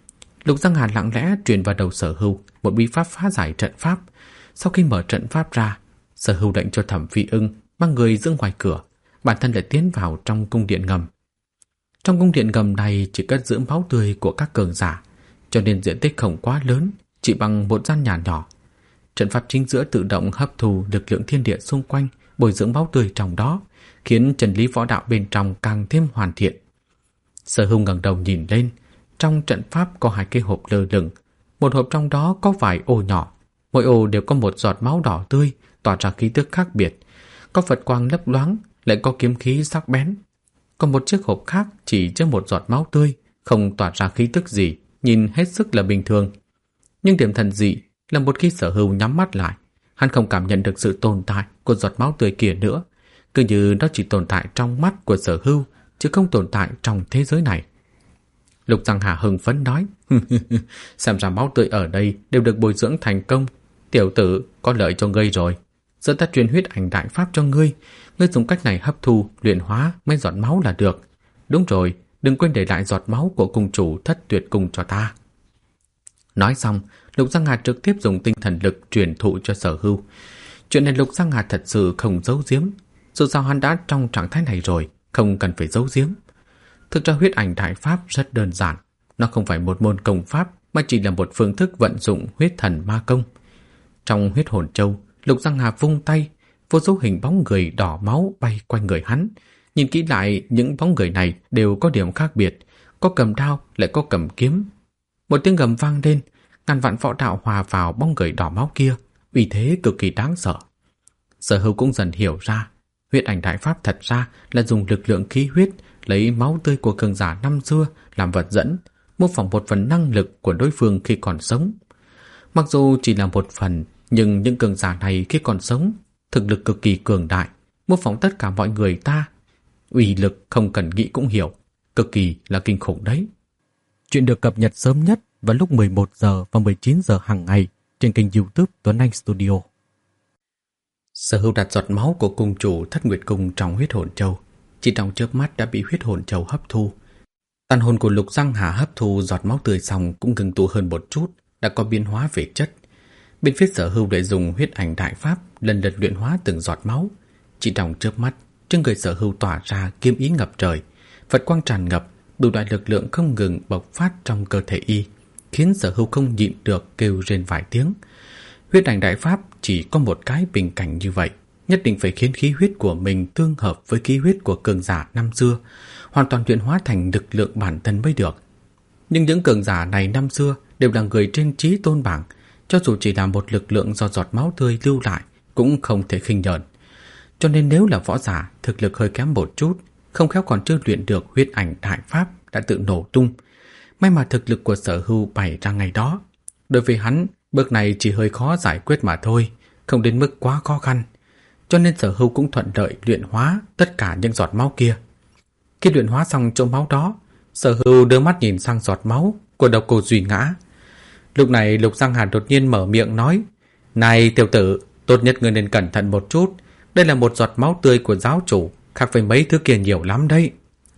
Lục Giang Hà lặng lẽ truyền vào đầu Sở Hưu một bí pháp phá giải trận pháp. Sau khi mở trận pháp ra, Sở Hưu lệnh cho Thẩm Phi Ưng mang người giữ ngoài cửa, bản thân lại tiến vào trong cung điện ngầm. Trong cung điện ngầm này chỉ cất giữ máu tươi của các cường giả, cho nên diện tích không quá lớn, chỉ bằng một gian nhà nhỏ. Trận pháp chính giữa tự động hấp thu lực lượng thiên địa xung quanh, bồi dưỡng máu tươi trong đó, khiến chân lý võ đạo bên trong càng thêm hoàn thiện. Sở Hưu ngẩng đầu nhìn lên, trong trận pháp có 2 cái hộp lơ lửng, một hộp trong đó có vài ô nhỏ, mỗi ô đều có một giọt máu đỏ tươi, tỏa ra khí tức khác biệt, có Phật quang lấp loáng, lại có kiếm khí sắc bén. Còn một chiếc hộp khác chỉ chứa một giọt máu tươi, không tỏa ra khí tức gì, nhìn hết sức là bình thường. Nhưng điểm thần dị là một khi Sở Hưu nhắm mắt lại, hắn không cảm nhận được sự tồn tại của giọt máu tươi kia nữa, cứ như nó chỉ tồn tại trong mắt của Sở Hưu, chứ không tồn tại trong thế giới này. Lục Giang Hà hưng phấn nói: Xem ra máu tươi ở đây đều được bồi dưỡng thành công. Tiểu tử, có lợi cho ngươi rồi. Giờ ta truyền huyết ảnh đại pháp cho ngươi, ngươi dùng cách này hấp thu, luyện hóa mấy giọt máu là được. Đúng rồi, đừng quên để lại giọt máu của cung chủ Thất Tuyệt Cung cho ta. Nói xong, Lục Giang Hà trực tiếp dùng tinh thần lực truyền thụ cho Sở Hưu. Chuyện này Lục Giang Hà thật sự không giấu giếm, dù sao hắn đã trong trạng thái này rồi, không cần phải giấu giếm. Thực ra huyết ảnh đại pháp rất đơn giản, nó không phải một môn công pháp mà chỉ là một phương thức vận dụng huyết thần ma công. Trong huyết hồn châu, Lục Giang Hà vung tay, vô số hình bóng người đỏ máu bay quanh người hắn. Nhìn kỹ lại, những bóng người này đều có điểm khác biệt, có cầm đao lại có cầm kiếm. Một tiếng gầm vang lên, ngàn vạn võ đạo hòa vào bóng người đỏ máu kia, uy thế cực kỳ đáng sợ. Sở Hưu cũng dần hiểu ra, huyết ảnh đại pháp thật ra là dùng lực lượng khí huyết, lấy máu tươi của cường giả năm xưa làm vật dẫn, mô phỏng một phần năng lực của đối phương khi còn sống. Mặc dù chỉ là một phần, nhưng những cường giả này khi còn sống, thực lực cực kỳ cường đại, mô phỏng tất cả mọi người ta. Uy lực không cần nghĩ cũng hiểu, cực kỳ là kinh khủng đấy. Chuyện được cập nhật sớm nhất vào lúc 11 giờ và 19 giờ hàng ngày trên kênh YouTube Tuấn Anh Studio. Sở Hưu đặt giọt máu của cung chủ Thất Nguyệt Cung trong huyết hồn châu, chỉ trong chớp mắt đã bị huyết hồn châu hấp thu. Tàn hồn của Lục Giang Hà hấp thu giọt máu tươi xong cũng ngừng tụ hơn một chút, đã có biến hóa về chất. Bên phía Sở Hưu để dùng huyết ảnh đại pháp lần lượt luyện hóa từng giọt máu. Chỉ trong chớp mắt, trên người Sở Hưu tỏa ra kiếm ý ngập trời, Phật quang tràn ngập, đủ loại lực lượng không ngừng bộc phát trong cơ thể y, khiến Sở Hưu không nhịn được kêu rên vài tiếng. Huyết ảnh đại pháp chỉ có một cái bình cảnh như vậy, nhất định phải khiến khí huyết của mình tương hợp với khí huyết của cường giả năm xưa, hoàn toàn luyện hóa thành lực lượng bản thân mới được. Nhưng những cường giả này năm xưa đều là người trên chí tôn bảng, cho dù chỉ là một lực lượng do giọt máu tươi lưu lại cũng không thể khinh nhờn. Cho nên nếu là võ giả thực lực hơi kém một chút, không khéo còn chưa luyện được huyết ảnh đại pháp đã tự nổ tung. May mà thực lực của Sở Hưu bày ra ngày đó. Đối với hắn, bước này chỉ hơi khó giải quyết mà thôi, không đến mức quá khó khăn. Cho nên Sở Hưu cũng thuận lợi luyện hóa tất cả những giọt máu kia. Khi luyện hóa xong chỗ máu đó, Sở Hưu đưa mắt nhìn sang giọt máu của Độc Cô Duy Ngã. Lúc này Lục Giang Hà đột nhiên mở miệng nói: "Này tiểu tử, tốt nhất ngươi nên cẩn thận một chút. Đây là một giọt máu tươi của giáo chủ, khác với mấy thứ kia nhiều lắm đấy.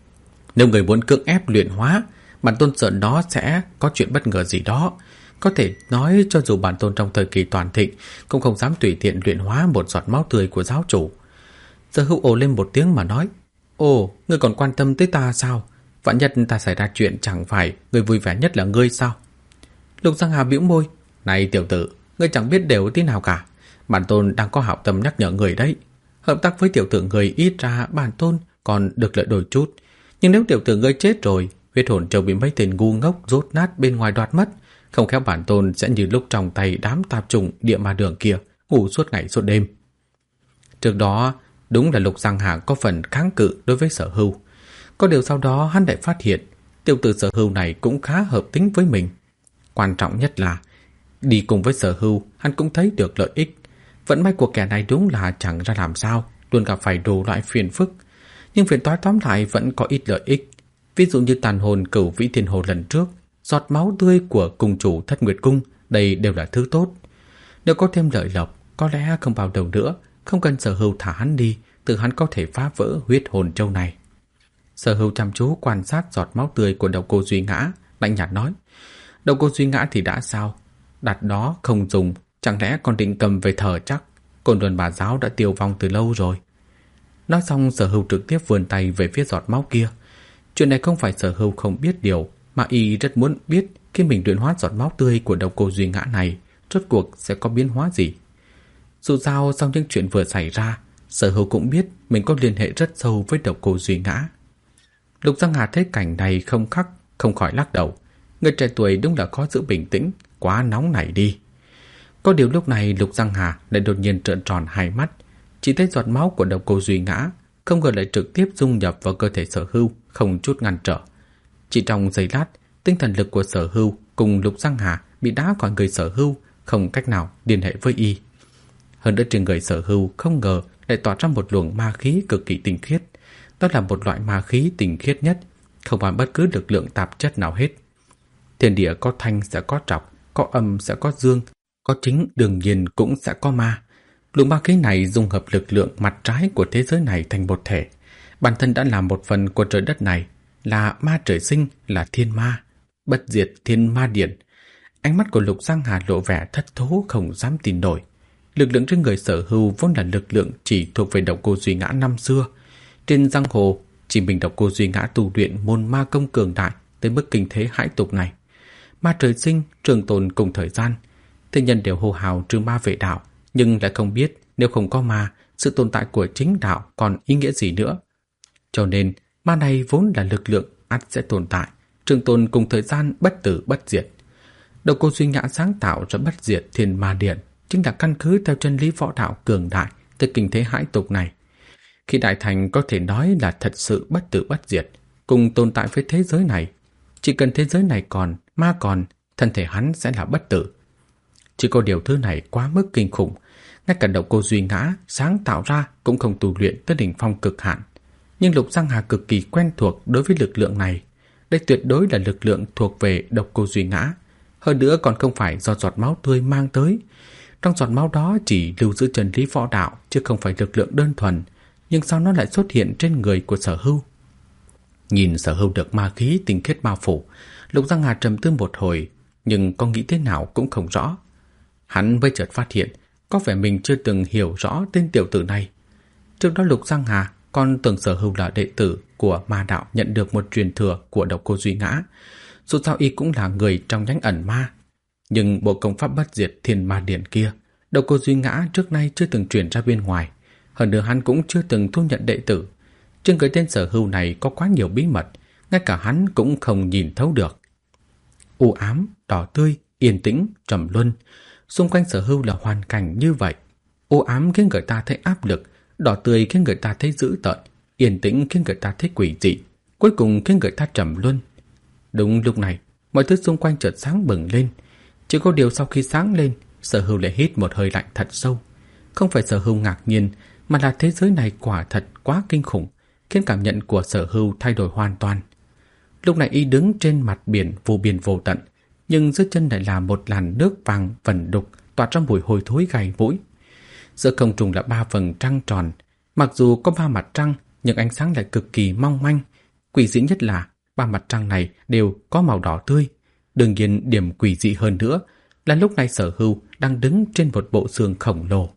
Nếu người muốn cưỡng ép luyện hóa, bản tôn sợ đó sẽ có chuyện bất ngờ gì đó. Có thể nói cho dù bản tôn trong thời kỳ toàn thịnh cũng không dám tùy tiện luyện hóa một giọt máu tươi của giáo chủ." Sở Hưu ồ lên một tiếng mà nói: "Ồ, ngươi còn quan tâm tới ta sao? Vạn nhất ta xảy ra chuyện chẳng phải người vui vẻ nhất là ngươi sao?" Lục Giang Hà bĩu môi: "Này tiểu tử, ngươi chẳng biết đều tí nào cả. Bản tôn đang có hảo tâm nhắc nhở người đấy. Hợp tác với tiểu tử người ít ra bản tôn còn được lợi đôi chút. Nhưng nếu tiểu tử ngươi chết rồi, huyết hồn châu bị mấy tên ngu ngốc rốt nát bên ngoài đoạt mất, không khéo bản tôn sẽ như lúc trong tay đám tạp chủng địa ma đường kia, ngủ suốt ngày suốt đêm." Trước đó, đúng là Lục Giang Hà có phần kháng cự đối với Sở Hưu. Có điều sau đó hắn lại phát hiện tiểu tử Sở Hưu này cũng khá hợp tính với mình. Quan trọng nhất là đi cùng với Sở Hưu, hắn cũng thấy được lợi ích. Vận may của kẻ này đúng là chẳng ra làm sao, luôn gặp phải đủ loại phiền phức. Nhưng phiền toái tóm lại vẫn có ít lợi ích. Ví dụ như tàn hồn Cửu Vĩ Thiên Hồ lần trước, giọt máu tươi của cung chủ Thất Nguyệt Cung, đây đều là thứ tốt. Nếu có thêm lợi lộc, có lẽ không bao đầu nữa, không cần Sở Hưu thả hắn đi, tự hắn có thể phá vỡ huyết hồn châu này. Sở Hưu chăm chú quan sát giọt máu tươi của Độc Cô Duy Ngã, lạnh nhạt nói: "Độc Cô Duy Ngã thì đã sao? Đặt đó không dùng, chẳng lẽ còn định cầm về thờ chắc? Côn Luân Bà Giáo đã tiêu vong từ lâu rồi." Nói xong, Sở Hưu trực tiếp vươn tay về phía giọt máu kia. Chuyện này không phải Sở Hưu không biết điều, mà y rất muốn biết khi mình luyện hóa giọt máu tươi của Độc Cô Duy Ngã này, rốt cuộc sẽ có biến hóa gì. Dù sao, sau những chuyện vừa xảy ra, Sở Hưu cũng biết mình có liên hệ rất sâu với Độc Cô Duy Ngã. Lục Giang Hà thấy cảnh này không khắc, không khỏi lắc đầu. Người trẻ tuổi đúng là khó giữ bình tĩnh, quá nóng nảy đi. Có điều lúc này Lục Giang Hà lại đột nhiên trợn tròn hai mắt, chỉ thấy giọt máu của Độc Cô Duy Ngã không ngờ lại trực tiếp dung nhập vào cơ thể Sở Hưu, không chút ngăn trở. Chỉ trong giây lát, tinh thần lực của Sở Hưu cùng Lục Giang Hà bị đá khỏi người Sở Hưu, không cách nào liên hệ với y. Hơn nữa trên người Sở Hưu không ngờ lại tỏa ra một luồng ma khí cực kỳ tinh khiết. Đó là một loại ma khí tinh khiết nhất, không có bất cứ lực lượng tạp chất nào hết. Thiên địa có thanh sẽ có trọc, có âm sẽ có dương, có chính đương nhiên cũng sẽ có ma. Luồng ma khí này dung hợp lực lượng mặt trái của thế giới này thành một thể. Bản thân đã là một phần của trời đất này, là ma trời sinh, là thiên ma, bất diệt thiên ma điển. Ánh mắt của Lục Giang Hà lộ vẻ thất thố không dám tin nổi. Lực lượng trên người Sở Hưu vốn là lực lượng chỉ thuộc về Độc Cô Duy Ngã năm xưa. Trên giang hồ, chỉ mình Độc Cô Duy Ngã tu luyện môn ma công cường đại tới mức kinh thế hãi tục này. Ma trời sinh, trường tồn cùng thời gian, thế nhân đều hô hào trừ ma vệ đạo, nhưng lại không biết nếu không có ma, sự tồn tại của chính đạo còn ý nghĩa gì nữa. Cho nên, ma này vốn là lực lượng ắt sẽ tồn tại, trường tồn cùng thời gian, bất tử bất diệt. Độc Cô Duy Ngã sáng tạo ra bất diệt thiên ma điện chính là căn cứ theo chân lý võ đạo cường đại tới kinh thế hãi tục này. Khi đại thành có thể nói là thật sự bất tử bất diệt, cùng tồn tại với thế giới này. Chỉ cần thế giới này còn, ma còn, thân thể hắn sẽ là bất tử. Chỉ có điều thứ này quá mức kinh khủng, ngay cả độc cô Duy Ngã sáng tạo ra cũng không tu luyện tới đỉnh phong cực hạn. Nhưng Lục Giang Hà cực kỳ quen thuộc đối với lực lượng này. Đây tuyệt đối là lực lượng thuộc về độc cô Duy Ngã. Hơn nữa còn không phải do giọt máu tươi mang tới. Trong giọt máu đó chỉ lưu giữ chân lý võ đạo, chứ không phải lực lượng đơn thuần. Nhưng sao nó lại xuất hiện trên người của Sở Hưu? Nhìn Sở Hưu được ma khí tinh khiết bao phủ, Lục Giang Hà trầm tư một hồi, nhưng có nghĩ thế nào cũng không rõ. Hắn mới chợt phát hiện có vẻ mình chưa từng hiểu rõ tên tiểu tử này. Trước đó Lục Giang Hà còn tưởng Sở Hưu là đệ tử của ma đạo nhận được một truyền thừa của độc cô Duy Ngã. Dù sao y cũng là người trong nhánh ẩn ma. Nhưng bộ công pháp bất diệt thiên ma điển kia, độc cô Duy Ngã trước nay chưa từng truyền ra bên ngoài. Hơn nữa hắn cũng chưa từng thu nhận đệ tử. Trên cái tên Sở Hưu này có quá nhiều bí mật, ngay cả hắn cũng không nhìn thấu được. U ám, đỏ tươi, yên tĩnh, trầm luân. Xung quanh Sở Hưu là hoàn cảnh như vậy. U ám khiến người ta thấy áp lực, đỏ tươi khiến người ta thấy dữ tợn, yên tĩnh khiến người ta thấy quỷ dị, cuối cùng khiến người ta trầm luân. Đúng lúc này, mọi thứ xung quanh chợt sáng bừng lên. Chỉ có điều sau khi sáng lên, Sở Hưu lại hít một hơi lạnh thật sâu. Không phải Sở Hưu ngạc nhiên, mà là thế giới này quả thật quá kinh khủng, khiến cảm nhận của Sở Hưu thay đổi hoàn toàn. Lúc này y đứng trên mặt biển vô tận, nhưng dưới chân lại là một làn nước vàng vẩn đục tỏa ra mùi hôi thối gai mũi. Giữa không trung là 3 vầng trăng tròn, mặc dù có 3 mặt trăng nhưng ánh sáng lại cực kỳ mong manh. Quỷ dị nhất là 3 mặt trăng này đều có màu đỏ tươi. Đương nhiên điểm quỷ dị hơn nữa là lúc này Sở Hưu đang đứng trên một bộ xương khổng lồ.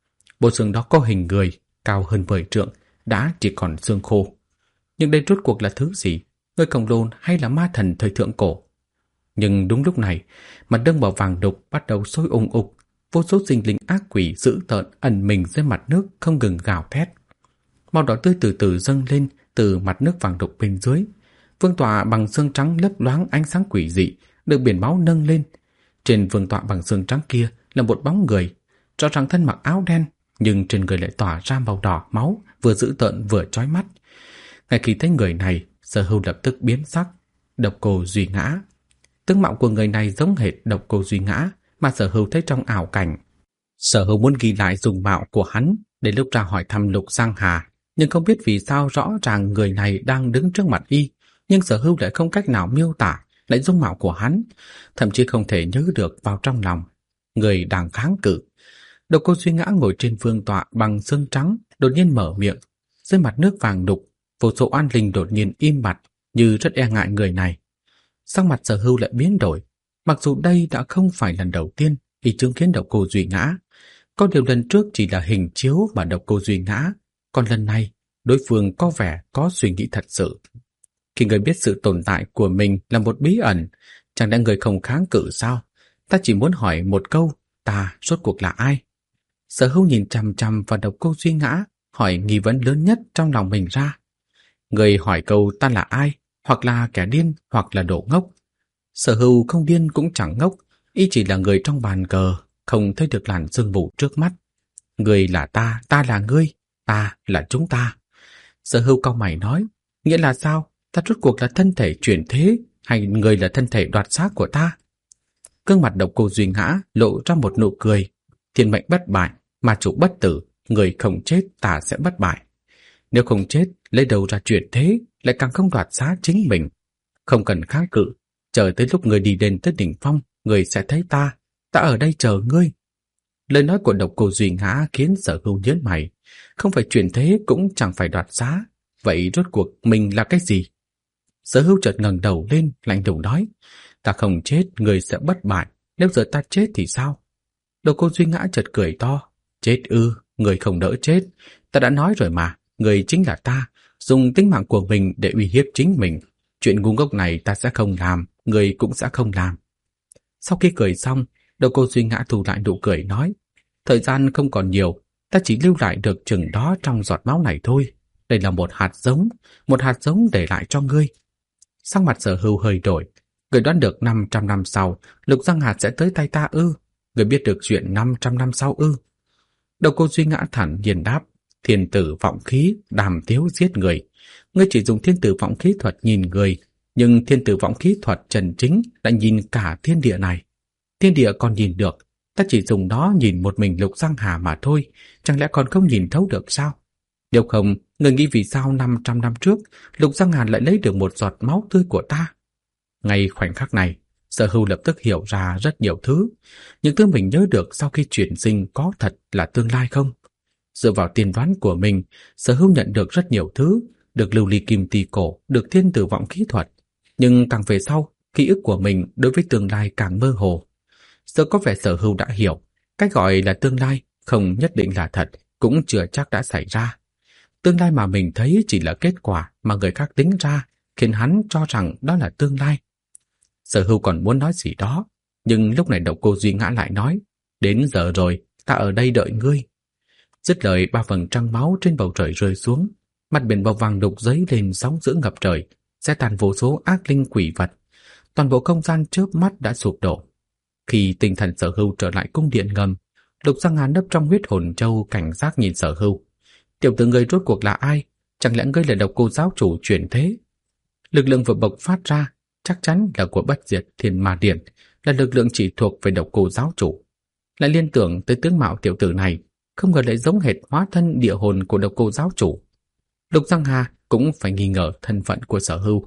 Bộ xương đó có hình người, cao hơn 10 trượng, đã chỉ còn xương khô. Nhưng đây rốt cuộc là thứ gì? Người khổng lồ hay là ma thần thời thượng cổ? Nhưng đúng lúc này, mặt đất màu vàng đục bắt đầu sôi ùng ục. Vô số sinh linh ác quỷ dữ tợn ẩn mình dưới mặt nước không ngừng gào thét. Màu đỏ tươi từ từ dâng lên từ mặt nước vàng đục bên dưới. Vương tọa bằng xương trắng lấp loáng ánh sáng quỷ dị được biển máu nâng lên. Trên vương tọa bằng xương trắng kia là một bóng người, rõ ràng thân mặc áo đen, nhưng trên người lại tỏa ra màu đỏ máu, vừa dữ tợn vừa chói mắt. Ngay khi thấy người này, Sở Hưu lập tức biến sắc. Độc cô Duy Ngã. Tướng mạo của người này giống hệt độc cô Duy Ngã mà Sở Hưu thấy trong ảo cảnh. Sở Hưu muốn ghi lại dung mạo của hắn để lúc ra hỏi thăm Lục Giang Hà, nhưng không biết vì sao rõ ràng người này đang đứng trước mặt y, nhưng Sở Hưu lại không cách nào miêu tả lại dung mạo của hắn, thậm chí không thể nhớ được vào trong lòng. Người đang kháng cự. Độc cô Duy Ngã ngồi trên vương tọa bằng xương trắng, đột nhiên mở miệng. Dưới mặt nước vàng đục, vô số oan linh đột nhiên im bặt, như rất e ngại người này. Sắc mặt Sở Hưu lại biến đổi. Mặc dù đây đã không phải lần đầu tiên y chứng kiến độc cô Duy Ngã, có điều lần trước chỉ là hình chiếu mà độc cô Duy Ngã, còn lần này đối phương có vẻ có suy nghĩ thật sự. Khi người biết sự tồn tại của mình là một bí ẩn, chẳng lẽ người không kháng cự sao? Ta chỉ muốn hỏi một câu, ta rốt cuộc là ai? Sở Hưu nhìn chằm chằm vào độc cô Duy Ngã, hỏi nghi vấn lớn nhất trong lòng mình ra. Người hỏi câu ta là ai, hoặc là kẻ điên, hoặc là đồ ngốc. Sở Hưu không điên cũng chẳng ngốc, y chỉ là người trong bàn cờ, không thấy được làn sương mù trước mắt. Người là ta là ngươi, ta là chúng ta. Sở Hưu cau mày nói, nghĩa là sao? Ta rốt cuộc là thân thể chuyển thế, hay người là thân thể đoạt xác của ta? Gương mặt độc cô Duy Ngã lộ ra một nụ cười. Thiên mệnh bất bại, mà chủ bất tử, người không chết ta sẽ bất bại. Nếu không chết, lấy đầu ra chuyển thế, lại càng không đoạt xác chính mình. Không cần kháng cự, chờ tới lúc người đi đến tới đỉnh phong, người sẽ thấy ta ở đây chờ ngươi. Lời nói của độc cô Duy Ngã khiến Sở Hưu nhớn mày. Không phải chuyển thế cũng chẳng phải đoạt xá. Vậy rốt cuộc mình là cái gì? Sở Hưu chợt ngẩng đầu lên, lạnh lùng nói, ta không chết, người sẽ bất bại. Nếu giờ ta chết thì sao? Độc cô Duy Ngã chợt cười to. Chết ư, người không đỡ chết. Ta đã nói rồi mà, người chính là ta, dùng tính mạng của mình để uy hiếp chính mình. Chuyện ngu ngốc này ta sẽ không làm, người cũng sẽ không làm. Sau khi cười xong, độc cô Duy Ngã thu lại nụ cười nói, thời gian không còn nhiều, ta chỉ lưu lại được chừng đó trong giọt máu này thôi. Đây là một hạt giống để lại cho ngươi. Sắc mặt Sở Hưu hơi đổi. Người đoán được 500 năm sau, Lục Giang Hà sẽ tới tay ta ư? Người biết được chuyện 500 năm sau ư? Độc cô Duy Ngã thản nhiên đáp, thiên tử vọng khí, đàm tiếu giết người. Ngươi chỉ dùng thiên tử vọng khí thuật nhìn người, nhưng thiên tử vọng khí thuật chân chính đã nhìn cả thiên địa này. Thiên địa còn nhìn được, Ta chỉ dùng nó nhìn một mình Lục Giang Hà mà thôi, chẳng lẽ còn không nhìn thấu được sao? Nếu không, người nghĩ vì sao 500 năm trước Lục Giang Hà lại lấy được một giọt máu tươi của ta? Ngay khoảnh khắc này, Sở Hưu lập tức hiểu ra rất nhiều thứ. Những thứ mình nhớ được sau khi chuyển sinh có thật là tương lai không? Dựa vào tiên đoán của mình, Sở Hưu nhận được rất nhiều thứ, được lưu ly kim tỳ cổ, được thiên tử vọng khí thuật. Nhưng càng về sau, ký ức của mình đối với tương lai càng mơ hồ. Giờ có vẻ Sở Hưu đã hiểu, cách gọi là tương lai không nhất định là thật, cũng chưa chắc đã xảy ra. Tương lai mà mình thấy chỉ là kết quả mà người khác tính ra, khiến hắn cho rằng đó là tương lai. Sở Hưu còn muốn nói gì đó, nhưng lúc này Độc Cô Duy Ngã lại nói, đến giờ rồi, ta ở đây đợi ngươi. Dứt lời, 3 vầng trăng máu trên bầu trời rơi xuống, mặt biển màu vàng đục dấy lên sóng dữ ngập trời, sẽ tàn vô số ác linh quỷ vật. Toàn bộ không gian chớp mắt đã sụp đổ. Khi tinh thần Sở Hưu trở lại cung điện ngầm, Lục Giang Hà nấp trong huyết hồn châu cảnh giác nhìn Sở Hưu. Tiểu tử ngươi rốt cuộc là ai? Chẳng lẽ ngươi là Độc Cô giáo chủ chuyển thế? Lực lượng vừa bộc phát ra chắc chắn là của Bất Diệt Thiên Ma Điển, là lực lượng chỉ thuộc về Độc Cô giáo chủ. Lại liên tưởng tới tướng mạo tiểu tử này, không ngờ lại giống hệt hóa thân địa hồn của Độc Cô giáo chủ. Lục Giang Hà cũng phải nghi ngờ thân phận của Sở Hưu.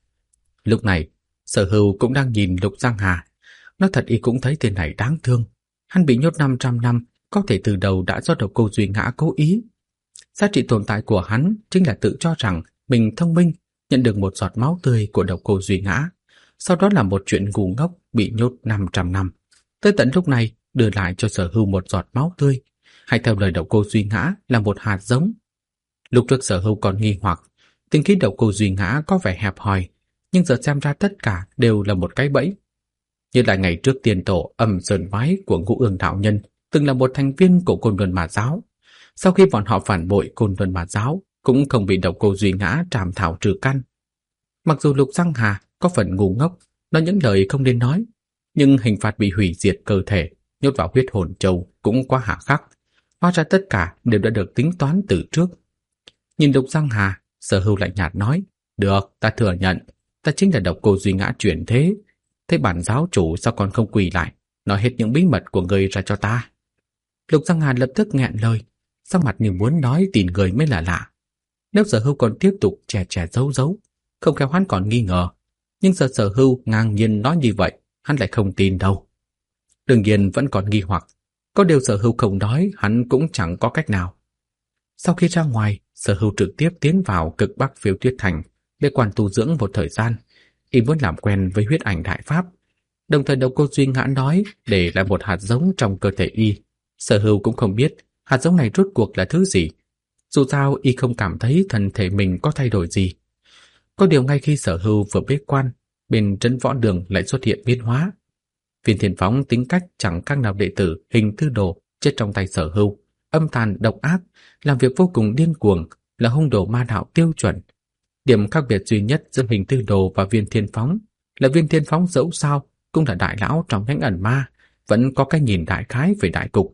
Lúc này, Sở Hưu cũng đang nhìn Lục Giang Hà. Nói thật y cũng thấy tên này đáng thương. Hắn bị nhốt 500 năm, có thể từ đầu đã do Độc Cô Duy Ngã cố ý. Giá trị tồn tại của hắn chính là tự cho rằng mình thông minh, nhận được một giọt máu tươi của Độc Cô Duy Ngã. Sau đó là một chuyện ngu ngốc bị nhốt 500 năm. Tới tận lúc này đưa lại cho Sở Hưu một giọt máu tươi, hay theo lời Độc Cô Duy Ngã là một hạt giống. Lúc trước Sở Hưu còn nghi hoặc tính khí Độc Cô Duy Ngã có vẻ hẹp hòi, nhưng giờ xem ra tất cả đều là một cái bẫy. Như là ngày trước tiền tổ Âm Sơn Phái của Ngũ Ương đạo nhân từng là một thành viên của Côn Luân Ma giáo. Sau khi bọn họ phản bội Côn Luân Ma giáo, cũng không bị Độc Cô Duy Ngã trảm thảo trừ căn. Mặc dù Lục Giang Hà có phần ngu ngốc, nói những lời không nên nói, nhưng hình phạt bị hủy diệt cơ thể, nhốt vào huyết hồn châu cũng quá hà khắc. Hóa ra tất cả đều đã được tính toán từ trước. Nhìn Lục Giang Hà, Sở Hưu lạnh nhạt nói, được, ta thừa nhận, ta chính là Độc Cô Duy Ngã chuyển thế. Thế bản giáo chủ sao còn không quỳ lại, nói hết những bí mật của ngươi ra cho ta? Lục Giang Hà lập tức nghẹn lời, sắc mặt như muốn nói tin người mới là lạ. Nếu Sở Hưu còn tiếp tục chè giấu giấu, không khéo hắn còn nghi ngờ. Nhưng giờ Sở Hưu ngang nhiên nói như vậy, hắn lại không tin đâu. Đương nhiên vẫn còn nghi hoặc, có điều Sở Hưu không nói, hắn cũng chẳng có cách nào. Sau khi ra ngoài, Sở Hưu trực tiếp tiến vào Cực Bắc Phiêu Tuyết Thành để quan tu dưỡng một thời gian. Y muốn làm quen với huyết ảnh đại pháp. Đồng thời Độc Cô Duy Ngã nói để lại một hạt giống trong cơ thể y. Sở Hưu cũng không biết hạt giống này rốt cuộc là thứ gì. Dù sao y không cảm thấy thân thể mình có thay đổi gì. Có điều ngay khi Sở Hưu vừa bế quan, bên trấn võ đường lại xuất hiện biến hóa. Viên Thiên Phóng tính cách chẳng khác nào đệ tử Hình Tư Đồ chết trong tay Sở Hưu, âm tàn độc ác, làm việc vô cùng điên cuồng, là hung đồ ma đạo tiêu chuẩn. Điểm khác biệt duy nhất giữa Hình Tư Đồ và Viên Thiên Phóng là Viên Thiên Phóng dẫu sao cũng là đại lão trong Thánh Ẩn Ma, vẫn có cái nhìn đại khái về đại cục.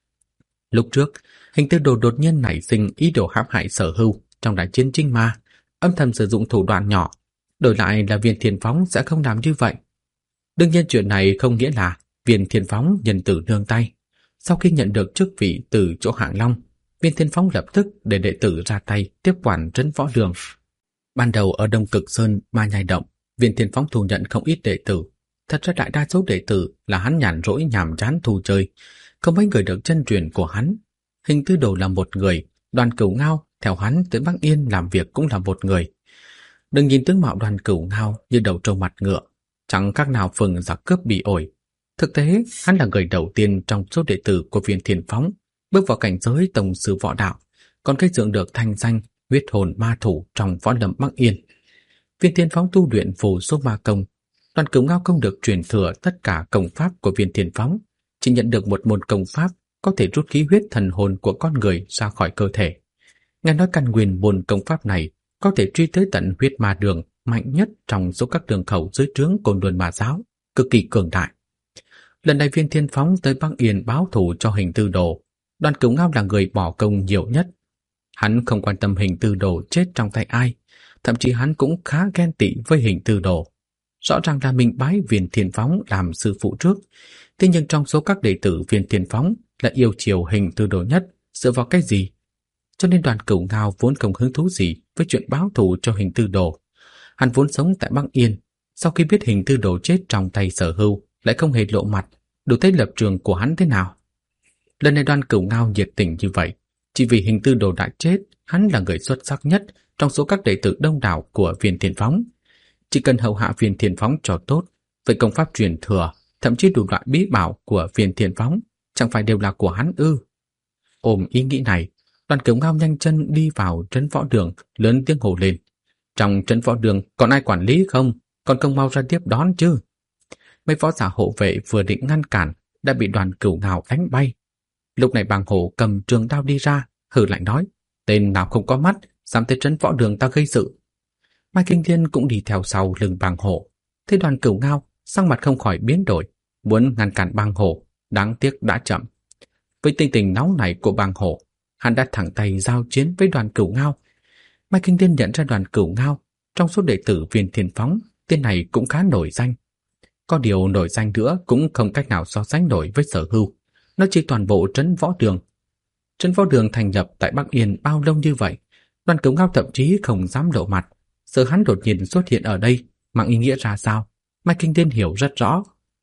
Lúc trước, Hình Tư Đồ đột nhiên nảy sinh ý đồ hãm hại Sở Hưu trong đại chiến Trinh Ma, âm thầm sử dụng thủ đoạn nhỏ, đổi lại là Viên Thiên Phóng sẽ không làm như vậy. Đương nhiên chuyện này không nghĩa là Viên Thiên Phóng nhân từ nương tay. Sau khi nhận được chức vị từ chỗ Hạng Long, Viên Thiên Phóng lập tức để đệ tử ra tay tiếp quản trấn võ đường. Ban đầu ở Đông Cực Sơn, Ma Nhai Động, Viên Thiên Phóng thu nhận không ít đệ tử. Thật ra đại đa số đệ tử là hắn nhàn rỗi nhàm chán thù chơi, không mấy người được chân truyền của hắn. Hình Tư Đồ là một người, Đoàn Cửu Ngao theo hắn tới Bắc Yên làm việc cũng là một người. Đừng nhìn tướng mạo Đoàn Cửu Ngao như đầu trâu mặt ngựa, chẳng khác nào phường giặc cướp bị ổi. Thực tế, hắn là người đầu tiên trong số đệ tử của Viên Thiên Phóng bước vào cảnh giới tổng sư võ đạo, còn gây dựng được thanh danh huyết hồn ma thủ trong võ lâm Bắc Yên. Viên Thiên Phóng tu luyện vô số ma công, Đoàn Cửu Ngao không được truyền thừa tất cả công pháp của Viên Thiên Phóng, chỉ nhận được một môn công pháp có thể rút khí huyết thần hồn của con người ra khỏi cơ thể. Nghe nói căn nguyên môn công pháp này có thể truy tới tận huyết ma đường mạnh nhất trong số các đường khẩu dưới trướng Côn Luân Ma giáo, cực kỳ cường đại. Lần này Viên Thiên Phóng tới Bắc Yên báo thù cho Hình Tư Đồ, Đoàn Cửu Ngao là người bỏ công nhiều nhất. Hắn không quan tâm Hình Tư Đồ chết trong tay ai, thậm chí hắn cũng khá ghen tị với Hình Tư Đồ. Rõ ràng là mình bái Viên Thiên Phóng làm sư phụ trước, Thế nhưng trong số các đệ tử Viên Thiên Phóng là yêu chiều Hình Tư Đồ nhất, dựa vào cái gì? Cho nên Đoàn Cửu Ngao vốn không hứng thú gì với chuyện báo thù cho Hình Tư Đồ. Hắn vốn sống tại Bắc Yên, sau khi biết Hình Tư Đồ chết trong tay Sở Hưu lại không hề lộ mặt, đủ thấy lập trường của hắn thế nào. Lần này Đoàn Cửu Ngao nhiệt tình như vậy, chỉ vì Hình Tư Đồ đã chết, hắn là người xuất sắc nhất trong số các đệ tử đông đảo của Viên Thiên Phóng. Chỉ cần hầu hạ Viên Thiên Phóng cho tốt, vậy công pháp truyền thừa, thậm chí đủ loại bí bảo của Viên Thiên Phóng, chẳng phải đều là của hắn ư? Ôm ý nghĩ này, Đoàn Cửu Ngao nhanh chân đi vào trấn võ đường, lớn tiếng hô lên: trong trấn võ đường còn ai quản lý không? Còn không mau ra tiếp đón chứ? Mấy võ giả hộ vệ vừa định ngăn cản đã bị Đoàn Cửu Ngao đánh bay. Lúc này Bàng Hổ cầm trường đao đi ra, hừ lạnh nói: tên nào không có mắt, dám tới trấn võ đường ta gây sự. Mai Kinh Thiên cũng đi theo sau lưng Bàng Hổ. Thấy Đoàn Cửu Ngao, sắc mặt không khỏi biến đổi, muốn ngăn cản Bàng Hổ, đáng tiếc đã chậm. Với tinh tình nóng này của Bàng Hổ, hắn đã thẳng tay giao chiến với Đoàn Cửu Ngao. Mai Kinh Thiên nhận ra Đoàn Cửu Ngao trong số đệ tử Viên Thiên Phóng, tên này cũng khá nổi danh. Có điều nổi danh nữa cũng không cách nào so sánh nổi với Sở Hưu. Nó chỉ toàn bộ trấn võ đường. Trấn võ đường thành lập tại Bắc Yên bao lâu như vậy, Đoàn Cửu Ngao thậm chí không dám lộ mặt, sợ hắn đột nhiên xuất hiện ở đây, mang ý nghĩa ra sao, Mai Kinh Thiên hiểu rất rõ.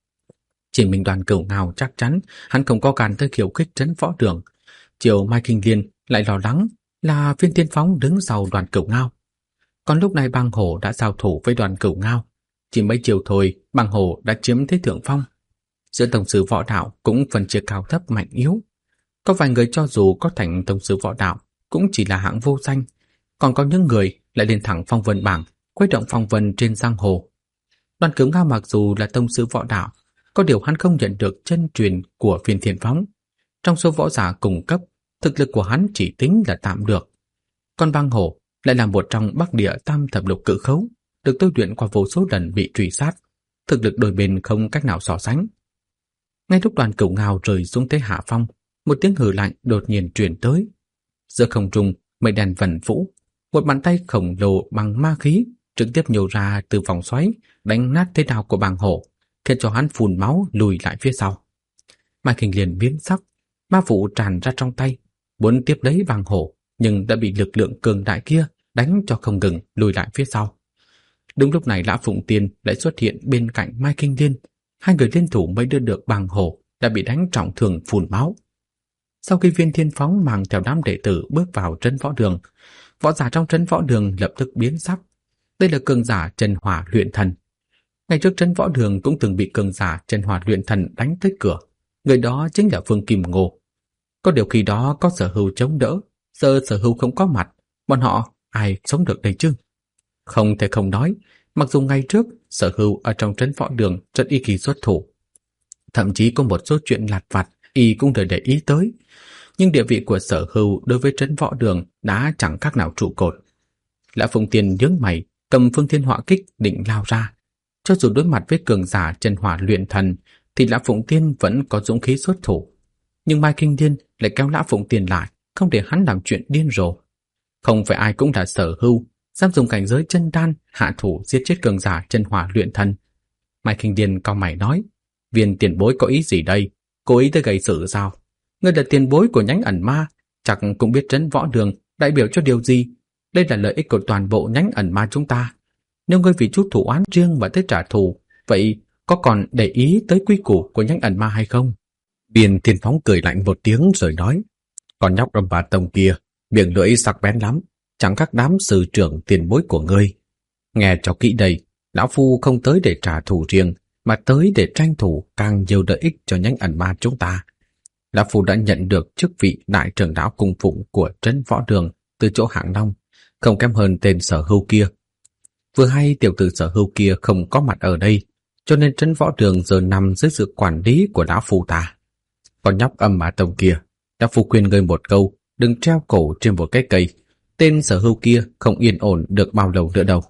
Chỉ mình Đoàn Cửu Ngao chắc chắn hắn không có gan tới khiêu khích trấn võ đường. Chiều Mai Kinh Thiên lại lo lắng là Viên Thiên Phóng đứng sau Đoàn Cửu Ngao. Còn lúc này Bàng Hổ đã giao thủ với Đoàn Cửu Ngao, chỉ mấy chiều thôi Bàng Hổ đã chiếm thế thượng phong. Giữa tổng sư võ đạo cũng phân chia cao thấp mạnh yếu. Có vài người cho dù có thành tổng sư võ đạo cũng chỉ là hạng vô danh, còn có những người lại lên thẳng phong vân bảng, khuấy động phong vân trên giang hồ. Đoàn Cửu Ngao mặc dù là tông sư võ đạo, có điều hắn không nhận được chân truyền của Viên Thiên Phóng. Trong số võ giả cùng cấp, thực lực của hắn chỉ tính là tạm được. Còn Bàng Hổ lại là một trong Bắc Địa tam thập lục cự khấu, được tôi luyện qua vô số lần bị truy sát, thực lực đôi bên không cách nào so sánh. Ngay lúc Đoàn Cửu Ngao rơi xuống thế hạ phong, một tiếng hừ lạnh đột nhiên truyền tới. Giữa không trung, mây đen vần vũ, một bàn tay khổng lồ bằng ma khí trực tiếp nhô ra từ vòng xoáy, đánh nát thế đao của Bàng Hổ, khiến cho hắn phun máu lùi lại phía sau. Mai Kinh liền biến sắc, ma vụ tràn ra trong tay, muốn tiếp lấy Bàng Hổ, nhưng đã bị lực lượng cường đại kia đánh cho không ngừng lùi lại phía sau. Đúng lúc này Lã Phụng Tiên lại xuất hiện bên cạnh Mai Kinh Liên. Hai người liên thủ mới đưa được Bàng Hổ đã bị đánh trọng thương phun máu. Sau khi Viên Thiên Phóng mang theo đám đệ tử bước vào trấn võ đường, võ giả trong trấn võ đường lập tức biến sắc. Đây là cường giả Chân Hỏa luyện thần. Ngày trước trấn võ đường cũng từng bị cường giả Chân Hỏa luyện thần đánh tới cửa. Người đó chính là Vương Kim Ngô. Có điều khi đó có Sở Hưu chống đỡ, giờ Sở Hưu không có mặt, bọn họ ai sống được đây chứ? Không thể không nói, mặc dù ngày trước Sở Hưu ở trong trấn võ đường rất y kỳ xuất thủ, thậm chí có một số chuyện lặt vặt y cũng đều để ý tới, nhưng địa vị của Sở Hưu đối với trấn võ đường đã chẳng khác nào trụ cột. Lã Phụng Tiên nhướng mày, cầm Phương Thiên Họa Kích định lao ra. Cho dù đối mặt với cường giả Chân Hỏa luyện thần, thì Lã Phụng Tiên vẫn có dũng khí xuất thủ. Nhưng Mai Kinh Thiên lại kéo Lã Phụng Tiên lại, không để hắn làm chuyện điên rồ. Không phải ai cũng là Sở Hưu dám dùng cảnh giới chân đan hạ thủ giết chết cường giả Chân Hỏa luyện thần. Mai Kinh Thiên cau mày nói: Viên tiền bối có ý gì đây? Cố ý tới gây sự sao? Ngươi là tiền bối của nhánh ẩn ma, chắc cũng biết trấn võ đường đại biểu cho điều gì. Đây là lợi ích của toàn bộ nhánh ẩn ma chúng ta. Nếu ngươi vì chút thủ oán riêng mà tới trả thù, vậy có còn để ý tới quy củ của nhánh ẩn ma hay không? Viên Thiên Phóng cười lạnh một tiếng rồi nói: Con nhóc Âm Ba Tông kia, miệng lưỡi sắc bén lắm, chẳng các đám sư trưởng tiền bối của ngươi. Nghe cho kỹ đây, lão phu không tới để trả thù riêng, mà tới để tranh thủ càng nhiều lợi ích cho nhánh ẩn ma chúng ta. Lão phu đã nhận được chức vị đại trưởng lão cung phụng của trấn võ đường từ chỗ Hạng Long, không kém hơn tên Sở Hưu kia. Vừa hay tiểu tử Sở Hưu kia không có mặt ở đây, cho nên trấn võ đường giờ nằm dưới sự quản lý của lão phu ta. Con nhóc Âm Ba Tông kia, lão phu khuyên ngươi một câu, đừng treo cổ trên một cái cây. Tên Sở Hưu kia không yên ổn được bao lâu nữa đâu.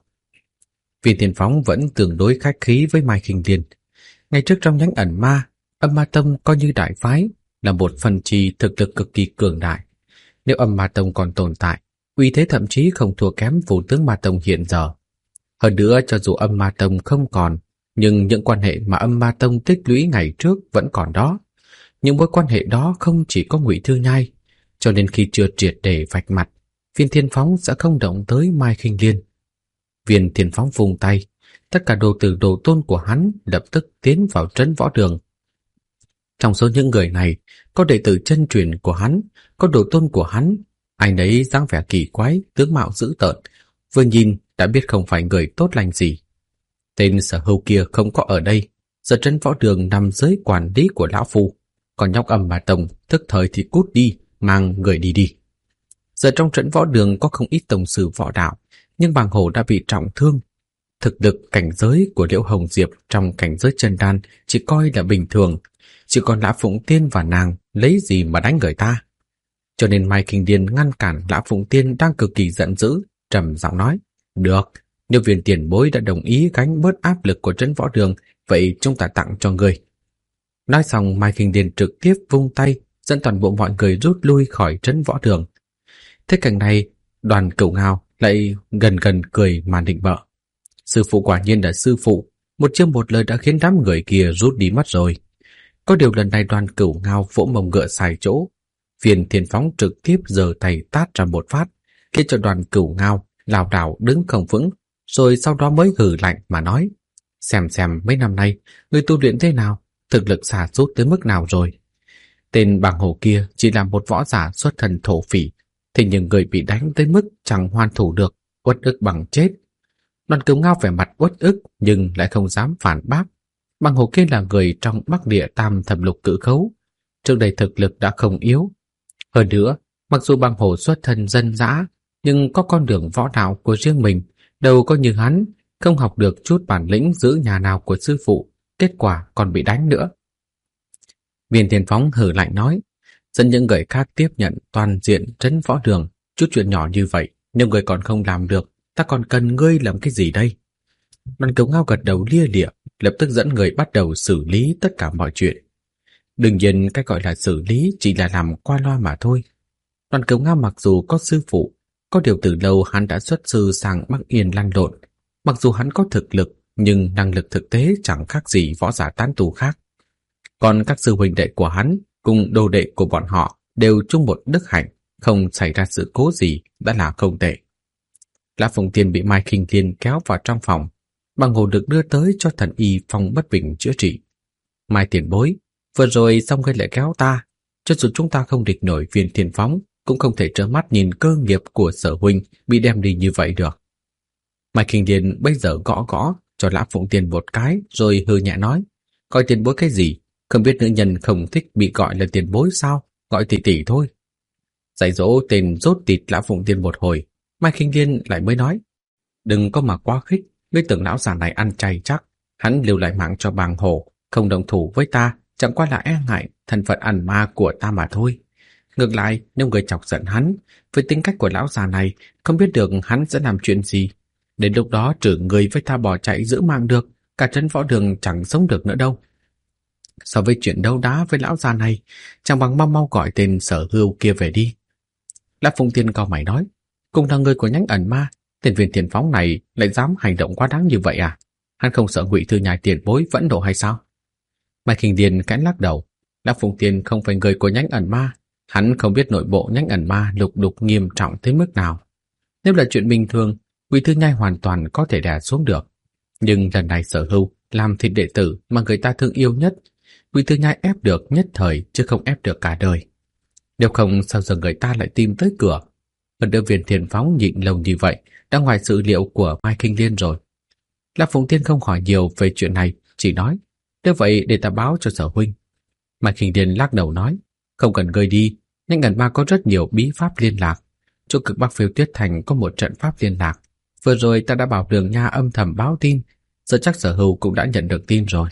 Viên Thiên Phóng vẫn tương đối khách khí với Mai Kinh Liên. Ngày trước trong nhánh ẩn ma, Âm Ma Tông coi như đại phái, là một phần trì thực lực cực kỳ cường đại. Nếu Âm Ma Tông còn tồn tại, uy thế thậm chí không thua kém Vũ Tướng Ma Tông hiện giờ. Hơn nữa, cho dù Âm Ma Tông không còn, nhưng những quan hệ mà Âm Ma Tông tích lũy ngày trước vẫn còn đó. Những mối quan hệ đó không chỉ có Ngụy Thư Nhai, cho nên khi chưa triệt để vạch mặt, Viên Thiên Phóng sẽ không động tới Mai Khinh Liên. Viên Thiên Phóng vung tay, tất cả đồ tử đồ tôn của hắn lập tức tiến vào trấn võ đường. Trong số những người này, có đệ tử chân truyền của hắn, có đồ tôn của hắn, ai nấy dáng vẻ kỳ quái, tướng mạo dữ tợn, vừa nhìn đã biết không phải người tốt lành gì. Tên Sở Hưu kia không có ở đây, giờ trấn võ đường nằm dưới quản lý của lão phu, còn nhóc Âm Ma Tông tức thời thì cút đi, mang người đi đi. Giờ trong trấn võ đường có không ít tông sư võ đạo, nhưng Bàng Hổ đã bị trọng thương. Thực lực cảnh giới của Liễu Hồng Diệp trong cảnh giới chân đan chỉ coi là bình thường, chỉ còn Lã Phụng Tiên và nàng lấy gì mà đánh người ta. Cho nên Mai Kinh Điền ngăn cản Lã Phụng Tiên đang cực kỳ giận dữ, trầm giọng nói: "Được, nếu Viên tiền bối đã đồng ý gánh bớt áp lực của trấn võ đường, vậy chúng ta tặng cho người." Nói xong, Mai Kinh Điền trực tiếp vung tay, dẫn toàn bộ mọi người rút lui khỏi trấn võ đường. Thế cảnh này, Đoàn Cửu Ngao lại gần gần cười mà định bợ. Sư phụ quả nhiên là sư phụ, một chiêu một lời đã khiến đám người kia rút đi mất rồi. Có điều lần này Đoàn Cửu Ngao vỗ mông ngựa sai chỗ, Viên Thiên Phóng trực tiếp giơ tay tát ra một phát, khiến cho Đoàn Cửu Ngao lảo đảo đứng không vững, rồi sau đó mới hừ lạnh mà nói: xem mấy năm nay người tu luyện thế nào, thực lực sa sút tới mức nào rồi. Tên Bàng Hổ kia chỉ là một võ giả xuất thân thổ phỉ, thế nhưng người bị đánh tới mức chẳng hoàn thủ được, uất ức bằng chết. Đoàn Cửu Ngao vẻ mặt uất ức nhưng lại không dám phản bác. Bàng Hổ kia là người trong Bắc Địa Tam Thập Lục Cự Khấu, trước đây thực lực đã không yếu. Hơn nữa, mặc dù Bàng Hổ xuất thân dân dã, nhưng có con đường võ đạo của riêng mình, đâu có như hắn, không học được chút bản lĩnh giữ nhà nào của sư phụ, kết quả còn bị đánh nữa. Viên Thiên Phóng hừ lạnh nói: dẫn những người khác tiếp nhận toàn diện trấn võ đường, chút chuyện nhỏ như vậy, nếu người còn không làm được, ta còn cần ngươi làm cái gì đây? Đoàn Cửu Ngao gật đầu lia lịa, lập tức dẫn người bắt đầu xử lý tất cả mọi chuyện. Đương nhiên cái gọi là xử lý chỉ là làm qua loa mà thôi. Đoàn Cửu Ngao mặc dù có sư phụ, có điều từ lâu hắn đã xuất sư sang Bắc Yên lăn lộn. Mặc dù hắn có thực lực, nhưng năng lực thực tế chẳng khác gì võ giả tán tu khác. Còn các sư huynh đệ của hắn cùng đồ đệ của bọn họ đều chung một đức hạnh, không xảy ra sự cố gì đã là không tệ. Lã Phụng Tiên bị Mai Khinh Thiên kéo vào trong phòng, Bàng Hổ được đưa tới cho thần y Phong Bất Bình chữa trị. Mai tiền bối, vừa rồi xong ngươi lại kéo ta, cho dù chúng ta không địch nổi Viên Thiên Phóng, cũng không thể trơ mắt nhìn cơ nghiệp của Sở huynh bị đem đi như vậy được. Mai Khinh Thiên bây giờ gõ cho Lã Phụng Tiên một cái, rồi hừ nhẹ nói: gọi tiền bối cái gì? Không biết nữ nhân không thích bị gọi là tiền bối sao? Gọi tỷ tỷ thôi. Dạy dỗ tên rốt tịt Lã Phụng Tiên một hồi, Mai Khinh Thiên lại mới nói: đừng có mà quá khích, ngươi tưởng lão già này ăn chay chắc, hắn lưu lại mạng cho Bàng Hổ, không đồng thủ với ta, chẳng qua là e ngại thân phận ẩn ma của ta mà thôi. Ngược lại, nếu người chọc giận hắn, với tính cách của lão già này, không biết được hắn sẽ làm chuyện gì. Đến lúc đó trừ người với ta bỏ chạy giữ mạng được, cả trấn võ đường chẳng sống được nữa đâu. So với chuyện đấu đá với lão già này, chẳng bằng mau gọi tên Sở Hưu kia về đi. Lã Phụng Tiên cau mày nói: cùng là người của nhánh ẩn ma, tên Viên Thiên Phóng này lại dám hành động quá đáng như vậy à? Hắn không sợ Ngụy Thư Nhai tiền bối vẫn nộ hay sao? Mai Khinh Điền cãi lắc đầu: Lã Phụng Tiên không phải người của nhánh ẩn ma, hắn không biết nội bộ nhánh ẩn ma lục đục nghiêm trọng tới mức nào. Nếu là chuyện bình thường, Ngụy Thư Nhai hoàn toàn có thể đè xuống được, nhưng lần này Sở Hưu làm thịt đệ tử mà người ta thương yêu nhất, Ngụy Thư Nhai ép được nhất thời chứ không ép được cả đời. Nếu không sao giờ người ta lại tìm tới cửa. Hơn nữa Viên Thiên Phóng nhịn lâu như vậy đã ngoài sự liệu của Mai Khinh Liên rồi. Lã Phụng Tiên không hỏi nhiều về chuyện này, chỉ nói: nếu vậy để ta báo cho Sở huynh. Mai Khinh Liên lắc đầu nói: không cần ngươi đi, nhánh ẩn ma có rất nhiều bí pháp liên lạc. Chỗ Cực Bắc Phiêu Tuyết Thành có một trận pháp liên lạc. Vừa rồi ta đã bảo Đường Nha âm thầm báo tin, giờ chắc Sở Hưu cũng đã nhận được tin rồi.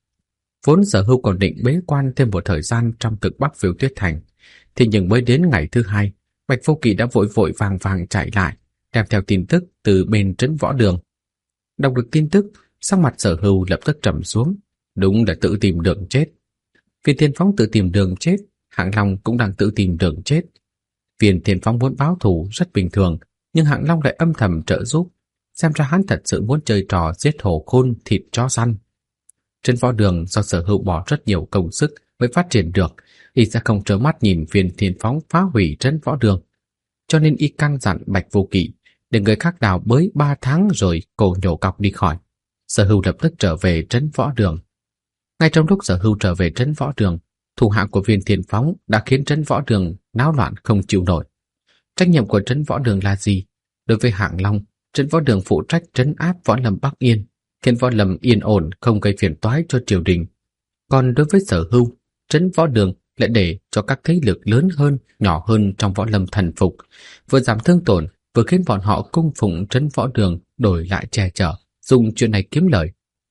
Vốn Sở Hưu còn định bế quan thêm một thời gian trong Cực Bắc Phiêu Tuyết Thành, thế nhưng mới đến ngày thứ hai, Bạch Vô Kỵ đã vội vàng chạy lại, đem theo tin tức từ bên trấn võ đường. Đọc được tin tức, sắc mặt Sở Hưu lập tức trầm xuống, đúng là tự tìm đường chết. Viên Thiên Phóng tự tìm đường chết, Hạng Long cũng đang tự tìm đường chết. Viên Thiên Phóng muốn báo thù rất bình thường, nhưng Hạng Long lại âm thầm trợ giúp, xem ra hắn thật sự muốn chơi trò giết hổ khôn thịt chó săn, Trấn Võ Đường do Sở Hữu bỏ rất nhiều công sức mới phát triển được, y sẽ không trơ mắt nhìn Viên Thiên Phóng phá hủy Trấn Võ Đường. Cho nên y căn dặn Bạch Vô Kỵ để người khác đào bới 3 tháng rồi cổ nhổ cọc đi khỏi. Sở Hữu lập tức trở về Trấn Võ Đường. Ngay trong lúc Sở Hữu trở về Trấn Võ Đường, thủ hạ của Viên Thiên Phóng đã khiến Trấn Võ Đường náo loạn không chịu nổi. Trách nhiệm của Trấn Võ Đường là gì? Đối với Hạng Long, Trấn Võ Đường phụ trách trấn áp võ lâm Bắc Yên, khiến võ lâm yên ổn không gây phiền toái cho triều đình. Còn đối với Sở Hữu, Trấn Võ Đường lại để cho các thế lực lớn hơn, nhỏ hơn trong võ lâm thần phục, vừa giảm thương tổn, vừa khiến bọn họ cung phụng Trấn Võ Đường đổi lại che chở, dùng chuyện này kiếm lời.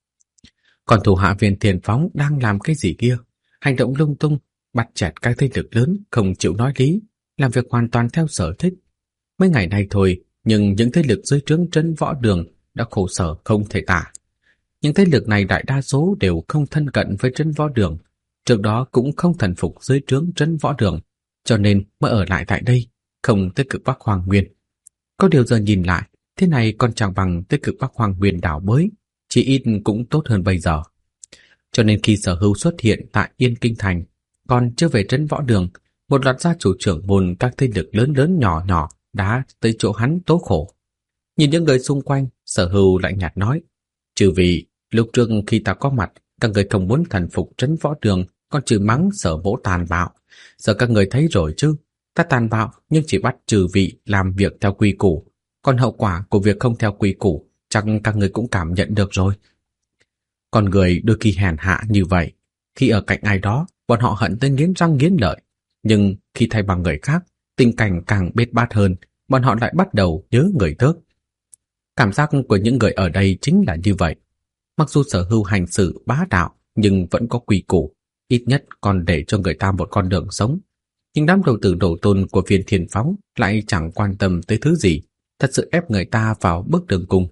Còn thủ hạ Viên Thiên Phóng đang làm cái gì kia? Hành động lung tung, bắt chẹt các thế lực lớn không chịu nói lý, làm việc hoàn toàn theo sở thích. Mấy ngày nay thôi, nhưng những thế lực dưới trướng Trấn Võ Đường đã khổ sở không thể tả. Những thế lực này đại đa số đều không thân cận với Trấn Võ Đường, trước đó cũng không thần phục dưới trướng Trấn Võ Đường, cho nên mới ở lại tại đây, không tới Cực Bắc Hoàng Nguyên. Có điều giờ nhìn lại, thế này còn chẳng bằng tới Cực Bắc Hoàng Nguyên đảo bới, chỉ ít cũng tốt hơn bây giờ. Cho nên khi Sở Hữu xuất hiện tại Yên Kinh Thành, còn chưa về Trấn Võ Đường, một loạt gia chủ trưởng môn các thế lực lớn lớn nhỏ nhỏ đã tới chỗ hắn tố khổ. Nhìn những người xung quanh, Sở Hữu lạnh nhạt nói: "Chư vị, lúc trước khi ta có mặt, các người không muốn thần phục Trấn Võ Đường, còn chửi mắng Sở Mỗ tàn bạo. Giờ các người thấy rồi chứ, ta tàn bạo nhưng chỉ bắt chư vị làm việc theo quy củ, còn hậu quả của việc không theo quy củ chắc các người cũng cảm nhận được rồi." Con người đôi khi hèn hạ như vậy, khi ở cạnh ai đó, bọn họ hận tới nghiến răng nghiến lợi, nhưng khi thay bằng người khác, tình cảnh càng bết bát hơn, bọn họ lại bắt đầu nhớ người tớp. Cảm giác của những người ở đây chính là như vậy. Mặc dù Sở Hữu hành xử bá đạo, nhưng vẫn có quy củ, ít nhất còn để cho người ta một con đường sống. Nhưng đám đầu tử đổ tôn của Viên Thiên Phóng lại chẳng quan tâm tới thứ gì, thật sự ép người ta vào bước đường cùng.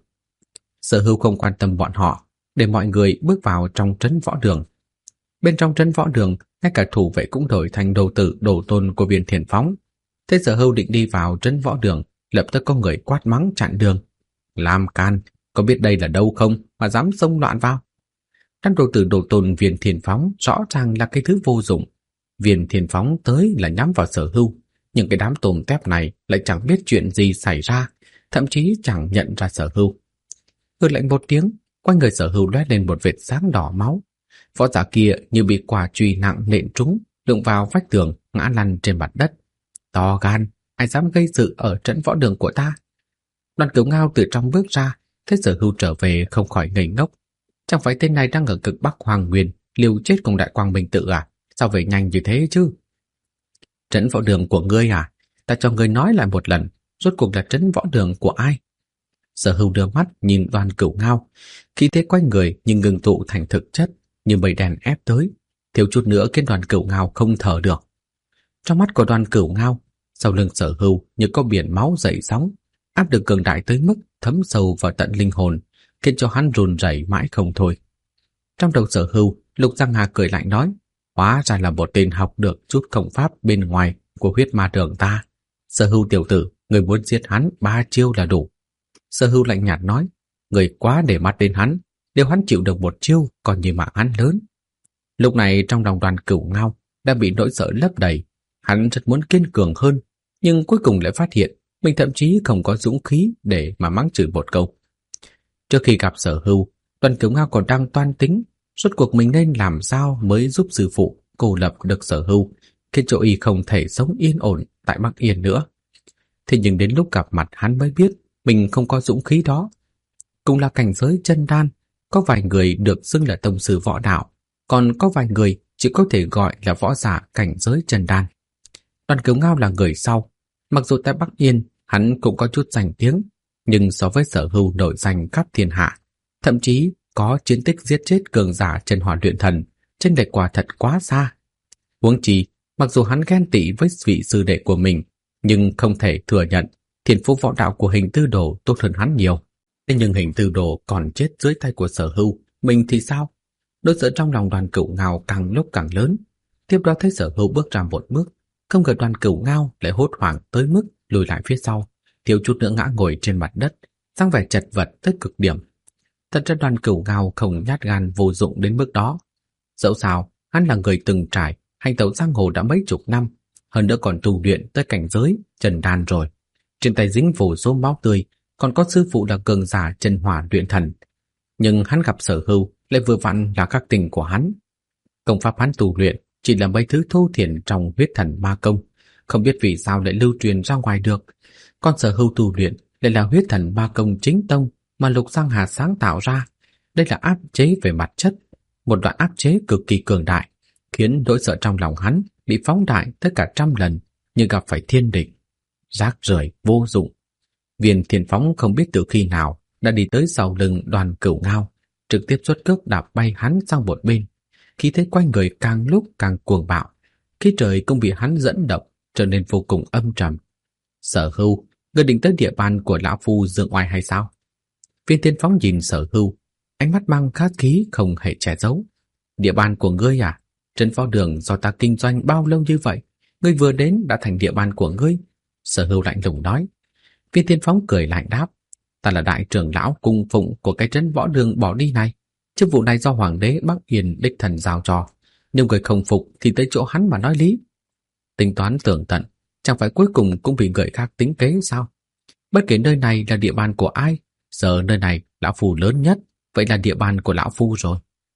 Sở Hữu không quan tâm bọn họ, để mọi người bước vào trong Trấn Võ Đường. Bên trong Trấn Võ Đường, ngay cả thủ vệ cũng đổi thành đầu tử đổ tôn của Viên Thiên Phóng. Thế Sở Hữu định đi vào Trấn Võ Đường, lập tức có người quát mắng chặn đường. "Làm can, có biết đây là đâu không mà dám xông loạn vào?" Đám đầu tử đổ tôn Viên Thiên Phóng rõ ràng là cái thứ vô dụng. Viên Thiên Phóng tới là nhắm vào Sở Hữu, nhưng cái đám tôm tép này lại chẳng biết chuyện gì xảy ra, thậm chí chẳng nhận ra Sở Hữu. Hừ lạnh một tiếng, quanh người Sở Hữu lóe lên một vệt sáng đỏ máu. Võ giả kia như bị quả chùy nặng nện trúng, đụng vào vách tường, ngã lăn trên mặt đất. To gan, ai dám gây sự ở Trấn Võ Đường của ta? Đoàn Cửu Ngao từ trong bước ra, thấy Sở Hữu trở về không khỏi ngây ngốc. Chẳng phải tên này đang ở Cực Bắc Hoàng Nguyên liều chết cùng Đại Quang Minh Tự à? Sao về nhanh như thế chứ? Trấn Võ Đường của ngươi à? Ta cho ngươi nói lại một lần, rốt cuộc là Trấn Võ Đường của ai? Sở Hữu đưa mắt nhìn Đoàn Cửu Ngao, khí thế quanh người nhưng ngừng tụ thành thực chất, như mây đen ép tới, thiếu chút nữa khiến Đoàn Cửu Ngao không thở được. Trong mắt của Đoàn Cửu Ngao, sau lưng Sở Hữu như có biển máu dậy sóng, áp lực cường đại tới mức thấm sâu vào tận linh hồn, khiến cho hắn run rẩy mãi không thôi. Trong đầu Sở Hữu, Lục Giang Hà cười lạnh nói: "Hóa ra là một tên học được chút công pháp bên ngoài của huyết ma đường ta. Sở Hữu tiểu tử, người muốn giết hắn 3 chiêu là đủ." Sở Hữu lạnh nhạt nói: "Người quá để mắt đến hắn, nếu hắn chịu được 1 chiêu còn như mạng hắn lớn." Lúc này trong lòng Đoàn Cửu Ngao đã bị nỗi sợ lấp đầy, hắn rất muốn kiên cường hơn, nhưng cuối cùng lại phát hiện mình thậm chí không có dũng khí để mà mắng chửi một câu. Trước khi gặp Sở Hữu, Đoàn Cửu Ngao còn đang toan tính rốt cuộc mình nên làm sao mới giúp sư phụ cô lập được Sở Hữu, khiến cho y không thể sống yên ổn tại Bắc Yên nữa. Thế nhưng đến lúc gặp mặt hắn mới biết mình không có dũng khí đó. Cũng là cảnh giới chân đan, có vài người được xưng là tông sư võ đạo, còn có vài người chỉ có thể gọi là võ giả cảnh giới chân đan. Đoàn Cửu Ngao là người sau, mặc dù tại Bắc Yên hắn cũng có chút danh tiếng, nhưng so với Sở Hữu nổi danh khắp thiên hạ, thậm chí có chiến tích giết chết cường giả chân hỏa luyện thần, chênh lệch quả thật quá xa. Huống chi, mặc dù hắn ghen tị với vị sư đệ của mình, nhưng không thể thừa nhận thiên phú võ đạo của Hình Tư Đồ tốt hơn hắn nhiều. Thế nhưng Hình Tư Đồ còn chết dưới tay của Sở Hữu, mình thì sao? Nỗi sợ trong lòng Đoàn Cửu Ngao càng lúc càng lớn. Tiếp đó thấy Sở Hữu bước ra một bước, không ngờ Đoàn Cửu Ngao lại hốt hoảng tới mức lùi lại phía sau, thiếu chút nữa ngã ngồi trên mặt đất, dáng vẻ chật vật tới cực điểm. Thật ra Đoàn Cửu Ngao không nhát gan vô dụng đến mức đó. Dẫu sao, hắn là người từng trải, hành tẩu giang hồ đã mấy chục năm, hơn nữa còn tu luyện tới cảnh giới trần đan rồi. Trên tay dính vô số máu tươi, còn có sư phụ là cường giả chân hỏa luyện thần. Nhưng hắn gặp Sở Hưu lại vừa vặn là các tình của hắn. Công pháp hắn tu luyện chỉ là mấy thứ thô thiển trong huyết thần ma công, không biết vì sao lại lưu truyền ra ngoài được. Còn Sở Hưu tu luyện lại là huyết thần ma công chính tông mà Lục Giang Hà sáng tạo ra. Đây là áp chế về mặt chất, một đoạn áp chế cực kỳ cường đại, khiến nỗi sợ trong lòng hắn bị phóng đại tất cả trăm lần như gặp phải thiên địch. Rác rưởi vô dụng. Viên Thiên Phóng không biết từ khi nào đã đi tới sau lưng Đoàn Cửu Ngao, trực tiếp xuất cước đạp bay hắn sang một bên. Khí thế quanh người càng lúc càng cuồng bạo, khí trời cũng bị hắn dẫn động, trở nên vô cùng âm trầm. Sở Hưu, ngươi định tới địa bàn của lão phu dương oai hay sao? Viên Thiên Phóng nhìn Sở Hưu, ánh mắt mang sát khí không hề che giấu. Địa bàn của ngươi à? Trấn Phó Đường do ta kinh doanh bao lâu như vậy, ngươi vừa đến đã thành địa bàn của ngươi? Sở Hưu lạnh lùng nói. Viên Thiên Phóng cười lạnh đáp, ta là đại trưởng lão cung phụng của cái trấn Võ Đường bỏ đi này. Chức vụ này do Hoàng đế Bắc Yên đích thần giao cho, nếu người không phục thì tới chỗ hắn mà nói lý. Tính toán tường tận, chẳng phải cuối cùng cũng bị người khác tính kế sao? Bất kể nơi này là địa bàn của ai, giờ nơi này lão phu lớn nhất, vậy là địa bàn của lão phu rồi.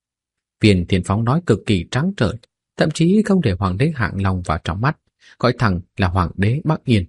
Viên Thiên Phóng nói cực kỳ trắng trợn, thậm chí không để Hoàng đế Hạng Long vào trong mắt, gọi thẳng là Hoàng đế Bắc Yên.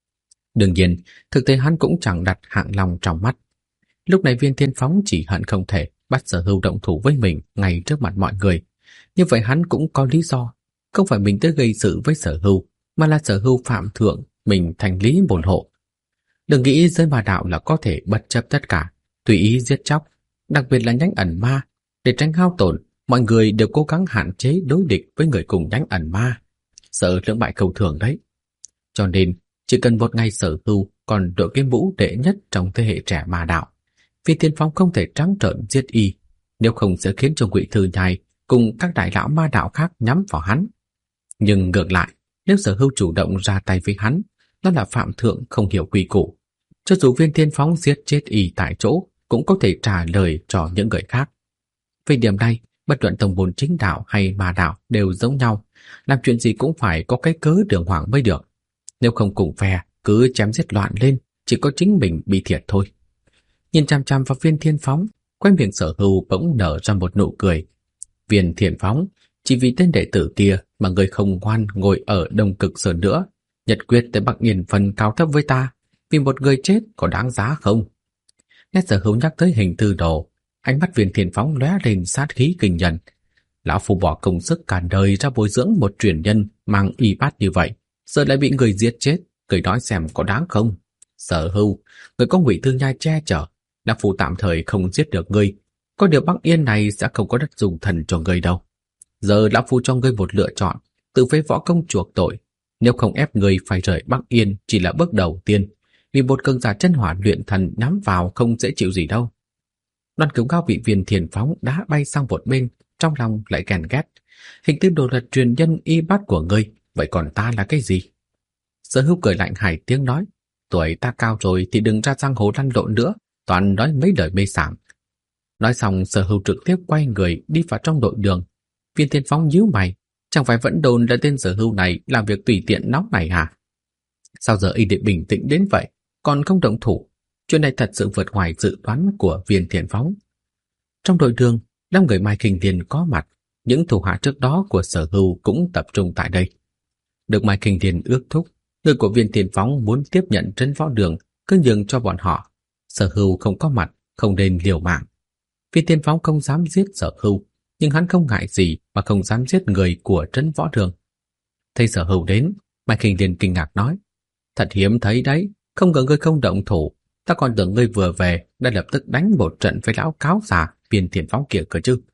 Đương nhiên, thực tế hắn cũng chẳng đặt Hạng Long trong mắt. Lúc này Viên Thiên Phóng chỉ hận không thể bắt Sở Hưu động thủ với mình ngay trước mặt mọi người. Như vậy hắn cũng có lý do, không phải mình tới gây sự với Sở Hưu, mà là Sở Hưu phạm thượng, mình thành lý bổn hộ. Đừng nghĩ giới ma đạo là có thể bất chấp tất cả, tùy ý giết chóc, đặc biệt là nhánh ẩn ma. Để tránh hao tổn, mọi người đều cố gắng hạn chế đối địch với người cùng nhánh ẩn ma, sợ lưỡng bại cầu thường đấy. Cho nên, chỉ cần một ngày Sở Hưu còn đội cái mũ đệ nhất trong thế hệ trẻ ma đạo, Viên Thiên Phóng không thể trắng trợn giết y, nếu không sẽ khiến cho Ngụy Thư Nhai cùng các đại lão ma đạo khác nhắm vào hắn. Nhưng ngược lại, nếu Sở Hưu chủ động ra tay với hắn, đó là phạm thượng không hiểu quy củ. Cho dù Viên Thiên Phóng giết chết y tại chỗ, cũng có thể trả lời cho những người khác. Về điểm này, bất luận tông môn chính đạo hay ma đạo đều giống nhau, làm chuyện gì cũng phải có cái cớ đường hoàng mới được. Nếu không cùng phe, cứ chém giết loạn lên, chỉ có chính mình bị thiệt thôi. Nhìn chằm chằm vào Viên Thiên Phóng, quanh miệng Sở Hưu bỗng nở ra một nụ cười. Viên Thiên Phóng, chỉ vì tên đệ tử kia mà người không ngoan ngồi ở Đông Cực Sơn nữa, nhật quyết tới Bắc Yên phần cao thấp với ta, vì một người chết có đáng giá không? Nghe Sở Hưu nhắc tới hình tư đồ, ánh mắt Viên Thiên Phóng lóe lên sát khí kinh nhân. Lão phu bỏ công sức cả đời ra bồi dưỡng một truyền nhân mang y bát như vậy, giờ lại bị người giết chết, người nói xem có đáng không? Sở Hưu, người có Ngụy Thư Nhai che chở, lão phu tạm thời không giết được ngươi, có điều Bắc Yên này sẽ không có đất dùng thần cho ngươi đâu. Giờ lão phu cho ngươi một lựa chọn, tự phế võ công chuộc tội, nếu không ép ngươi phải rời Bắc Yên chỉ là bước đầu tiên, vì một cường giả chân hỏa luyện thần nhắm vào không dễ chịu gì đâu. Đoàn Cửu Ngao bị Viên Thiên Phóng đá bay sang một bên, trong lòng lại ghen ghét. Hình tư đồ là truyền nhân y bát của ngươi, vậy còn ta là cái gì? Sở Hưu cười lạnh hài tiếng nói, tuổi ta cao rồi thì đừng ra giang hồ lăn lộn nữa, toàn nói mấy lời mê sảng. Nói xong Sở Hưu trực tiếp quay người đi vào trong đội đường. Viên Thiên Phóng nhíu mày, chẳng phải vẫn đồn là tên Sở Hưu này làm việc tùy tiện nóng này hả? Sao giờ y để bình tĩnh đến vậy, còn không động thủ? Chuyện này thật sự vượt ngoài dự đoán của Viên Thiên Phóng. Trong đội đường, đám người Mai Kinh Điền có mặt, những thủ hạ trước đó của Sở Hưu cũng tập trung tại đây. Được Mai Kinh Điền ước thúc, người của Viên Thiên Phóng muốn tiếp nhận trấn Võ Đường, cứ nhường cho bọn họ. Sở Hưu không có mặt, không nên liều mạng. Viên Thiên Phóng không dám giết Sở Hưu, nhưng hắn không ngại gì mà không dám giết người của trấn Võ Đường. Thấy Sở Hưu đến, Mai Kinh Điền kinh ngạc nói, thật hiếm thấy đấy, không ngờ ngươi không động thủ, ta còn tưởng ngươi vừa về đã lập tức đánh một trận với lão cáo già Viên Thiên Phóng kia cơ chứ.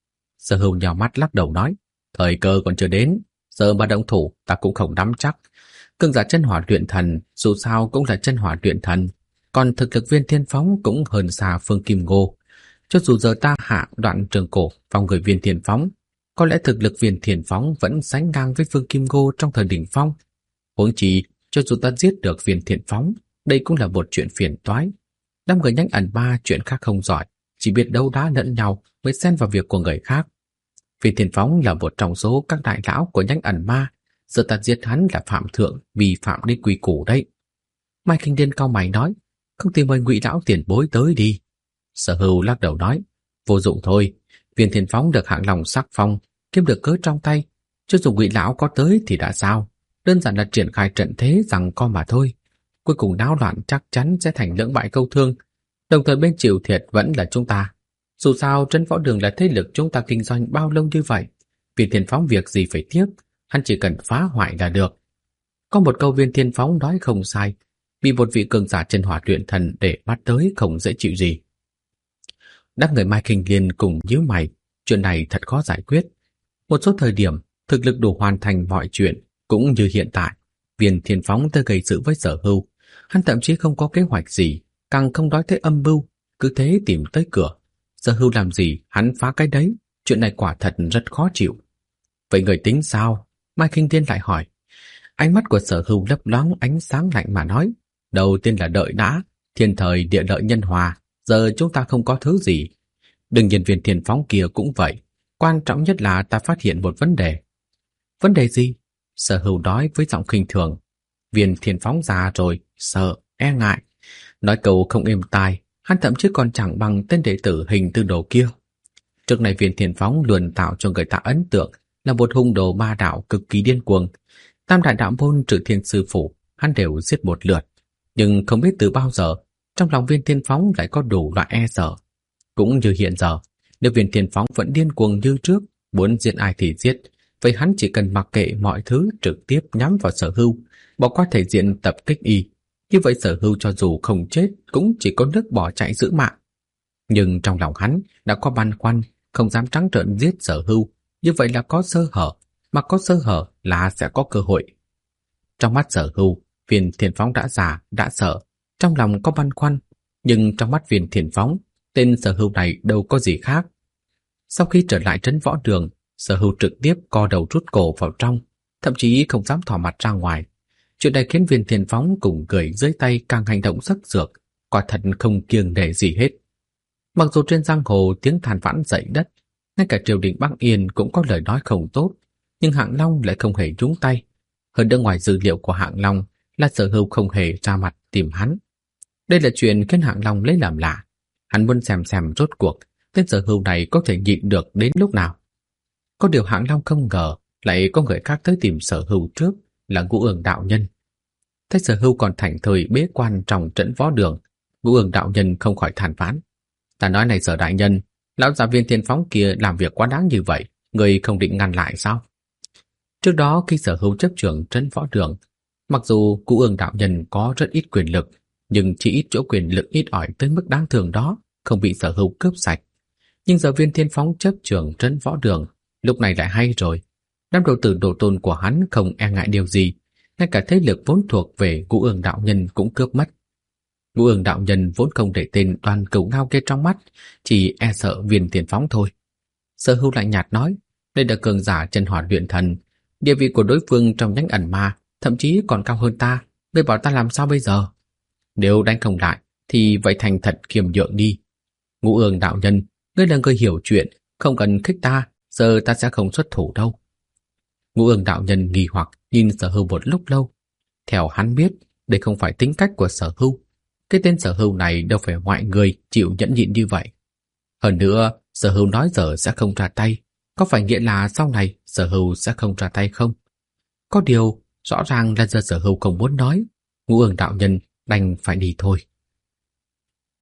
Sở Hưu nhào mắt lắc đầu nói, thời cơ còn chưa đến, giờ mà động thủ ta cũng không nắm chắc. Cường giả chân hỏa luyện thần dù sao cũng là chân hỏa luyện thần, còn thực lực Viên Thiên Phóng cũng hơn xa Phương Kim Ngô. Cho dù giờ ta hạ Đoạn Trường Cổ phong người Viên Thiên Phóng, có lẽ thực lực Viên Thiên Phóng vẫn sánh ngang với Phương Kim Ngô trong thời đỉnh phong. Huống chi, cho dù ta giết được Viên Thiên Phóng, đây cũng là một chuyện phiền toái. Đám người nhánh ẩn ma chuyện khác không giỏi, chỉ biết đấu đá lẫn nhau mới xen vào việc của người khác. Viên Thiên Phóng là một trong số các đại lão của nhánh ẩn ma, giờ ta giết hắn là phạm thượng, vi phạm đến quy củ đấy. Mai Kinh Điên cau mày nói, không thì mời Ngụy lão tiền bối tới đi. Sở Hưu lắc đầu nói, vô dụng thôi. Viên Thiên Phóng được hạng lòng sắc phong, kiếm được cớ trong tay, cho dù Ngụy lão có tới thì đã sao, đơn giản là triển khai trận thế rằng co mà thôi. Cuối cùng náo loạn chắc chắn sẽ thành lưỡng bại câu thương, đồng thời bên chịu thiệt vẫn là chúng ta. Dù sao Trấn Võ Đường là thế lực chúng ta kinh doanh bao lâu như vậy, Viên Thiên Phóng việc gì phải tiếc, hắn chỉ cần phá hoại là được. Có một câu Viên Thiên Phóng nói không sai, bị một vị cường giả chân hỏa luyện thần để bắt tới không dễ chịu gì. Đám người Mai Kinh Liên cùng nhíu mày, chuyện này thật khó giải quyết. Một số thời điểm, thực lực đủ hoàn thành mọi chuyện, cũng như hiện tại, Viên Thiên Phóng tới gây sự với Sở Hưu, hắn thậm chí không có kế hoạch gì, càng không nói tới âm mưu, cứ thế tìm tới cửa. Sở Hưu làm gì, hắn phá cái đấy, chuyện này quả thật rất khó chịu. Vậy người tính sao? Mai Kinh Thiên lại hỏi. Ánh mắt của Sở Hưu lấp loáng ánh sáng lạnh mà nói, đầu tiên là đợi đã, thiên thời địa lợi nhân hòa, giờ chúng ta không có thứ gì. Đương nhiên Viên Thiên Phóng kia cũng vậy, quan trọng nhất là ta phát hiện một vấn đề. Vấn đề gì? Sở Hưu nói với giọng khinh thường. Viên Thiên Phóng già rồi, sợ, e ngại. Nói câu không êm tai, hắn thậm chí còn chẳng bằng tên đệ tử Hình Tư Đồ kia. Trước này Viên Thiên Phóng luôn tạo cho người ta ấn tượng là một hung đồ ma đạo cực kỳ điên cuồng. Tam đại đạo môn trừ Thiên Sư Phủ, hắn đều giết một lượt. Nhưng không biết từ bao giờ, trong lòng Viên Thiên Phóng lại có đủ loại e sợ. Cũng như hiện giờ, nếu Viên Thiên Phóng vẫn điên cuồng như trước, muốn giết ai thì giết, vậy hắn chỉ cần mặc kệ mọi thứ trực tiếp nhắm vào Sở Hưu, bỏ qua thể diện tập kích y. Như vậy Sở Hưu cho dù không chết cũng chỉ có nước bỏ chạy giữ mạng. Nhưng trong lòng hắn đã có băn khoăn, không dám trắng trợn giết Sở Hưu, như vậy là có sơ hở, mà có sơ hở là sẽ có cơ hội. Trong mắt Sở Hưu, Viên Thiên Phóng đã già, đã sợ, trong lòng có băn khoăn, nhưng trong mắt Viên Thiên Phóng, tên Sở Hưu này đâu có gì khác. Sau khi trở lại Trấn Võ Đường, Sở Hưu trực tiếp co đầu rút cổ vào trong, thậm chí không dám thò mặt ra ngoài. Chuyện này khiến Viên Thiên Phóng cùng người dưới tay càng hành động sắc sược, quả thật không kiêng nể gì hết. Mặc dù trên giang hồ tiếng than vãn dậy đất, ngay cả triều đình Bắc Yên cũng có lời nói không tốt, nhưng Hạng Long lại không hề nhúng tay. Hơn nữa ngoài dữ liệu của Hạng Long là Sở Hưu không hề ra mặt tìm hắn. Đây là chuyện khiến Hạng Long lấy làm lạ. Hắn muốn xem rốt cuộc tên Sở Hưu này có thể nhịn được đến lúc nào. Có điều Hạng Long không ngờ lại có người khác tới tìm Sở Hưu trước, là Ngũ Ương đạo nhân. Thấy Sở Hưu còn thảnh thơi bế quan trong Trấn Võ Đường, Ngũ Ương đạo nhân không khỏi than vãn. Ta nói này Sở đại nhân, lão già Viên Thiên Phóng kia làm việc quá đáng như vậy, người không định ngăn lại sao? Trước đó khi Sở Hưu chấp trưởng Trấn Võ Đường, mặc dù Ngũ Ương đạo nhân có rất ít quyền lực, nhưng chỉ ít chỗ quyền lực ít ỏi tới mức đáng thường đó không bị Sở Hưu cướp sạch. Nhưng giờ Viên Thiên Phóng chấp trưởng Trấn Võ Đường, lúc này lại hay rồi. Đám đồ tử đồ tôn của hắn không e ngại điều gì, ngay cả thế lực vốn thuộc về Ngũ Ương đạo nhân cũng cướp mất. Ngũ Ương đạo nhân vốn không để tên Đoàn Cửu Ngao kia trong mắt, chỉ e sợ Viên Thiên Phóng thôi. Sở Hưu lạnh nhạt nói, đây là cường giả chân hỏa luyện thần, địa vị của đối phương trong nhánh ẩn ma thậm chí còn cao hơn ta, ngươi bảo ta làm sao bây giờ? Nếu đánh không lại thì vậy thành thật khiêm nhượng đi. Ngũ Ương đạo nhân, ngươi là người hiểu chuyện, không cần khích ta, giờ ta sẽ không xuất thủ đâu. Ngũ Ương đạo nhân nghi hoặc nhìn Sở Hưu một lúc lâu. Theo hắn biết, đây không phải tính cách của Sở Hưu. Cái tên Sở Hưu này đâu phải ngoại người chịu nhẫn nhịn như vậy. Hơn nữa, Sở Hưu nói giờ sẽ không ra tay, có phải nghĩa là sau này Sở Hưu sẽ không ra tay không? Có điều, rõ ràng là giờ Sở Hưu không muốn nói, Ngũ Ương đạo nhân đành phải đi thôi.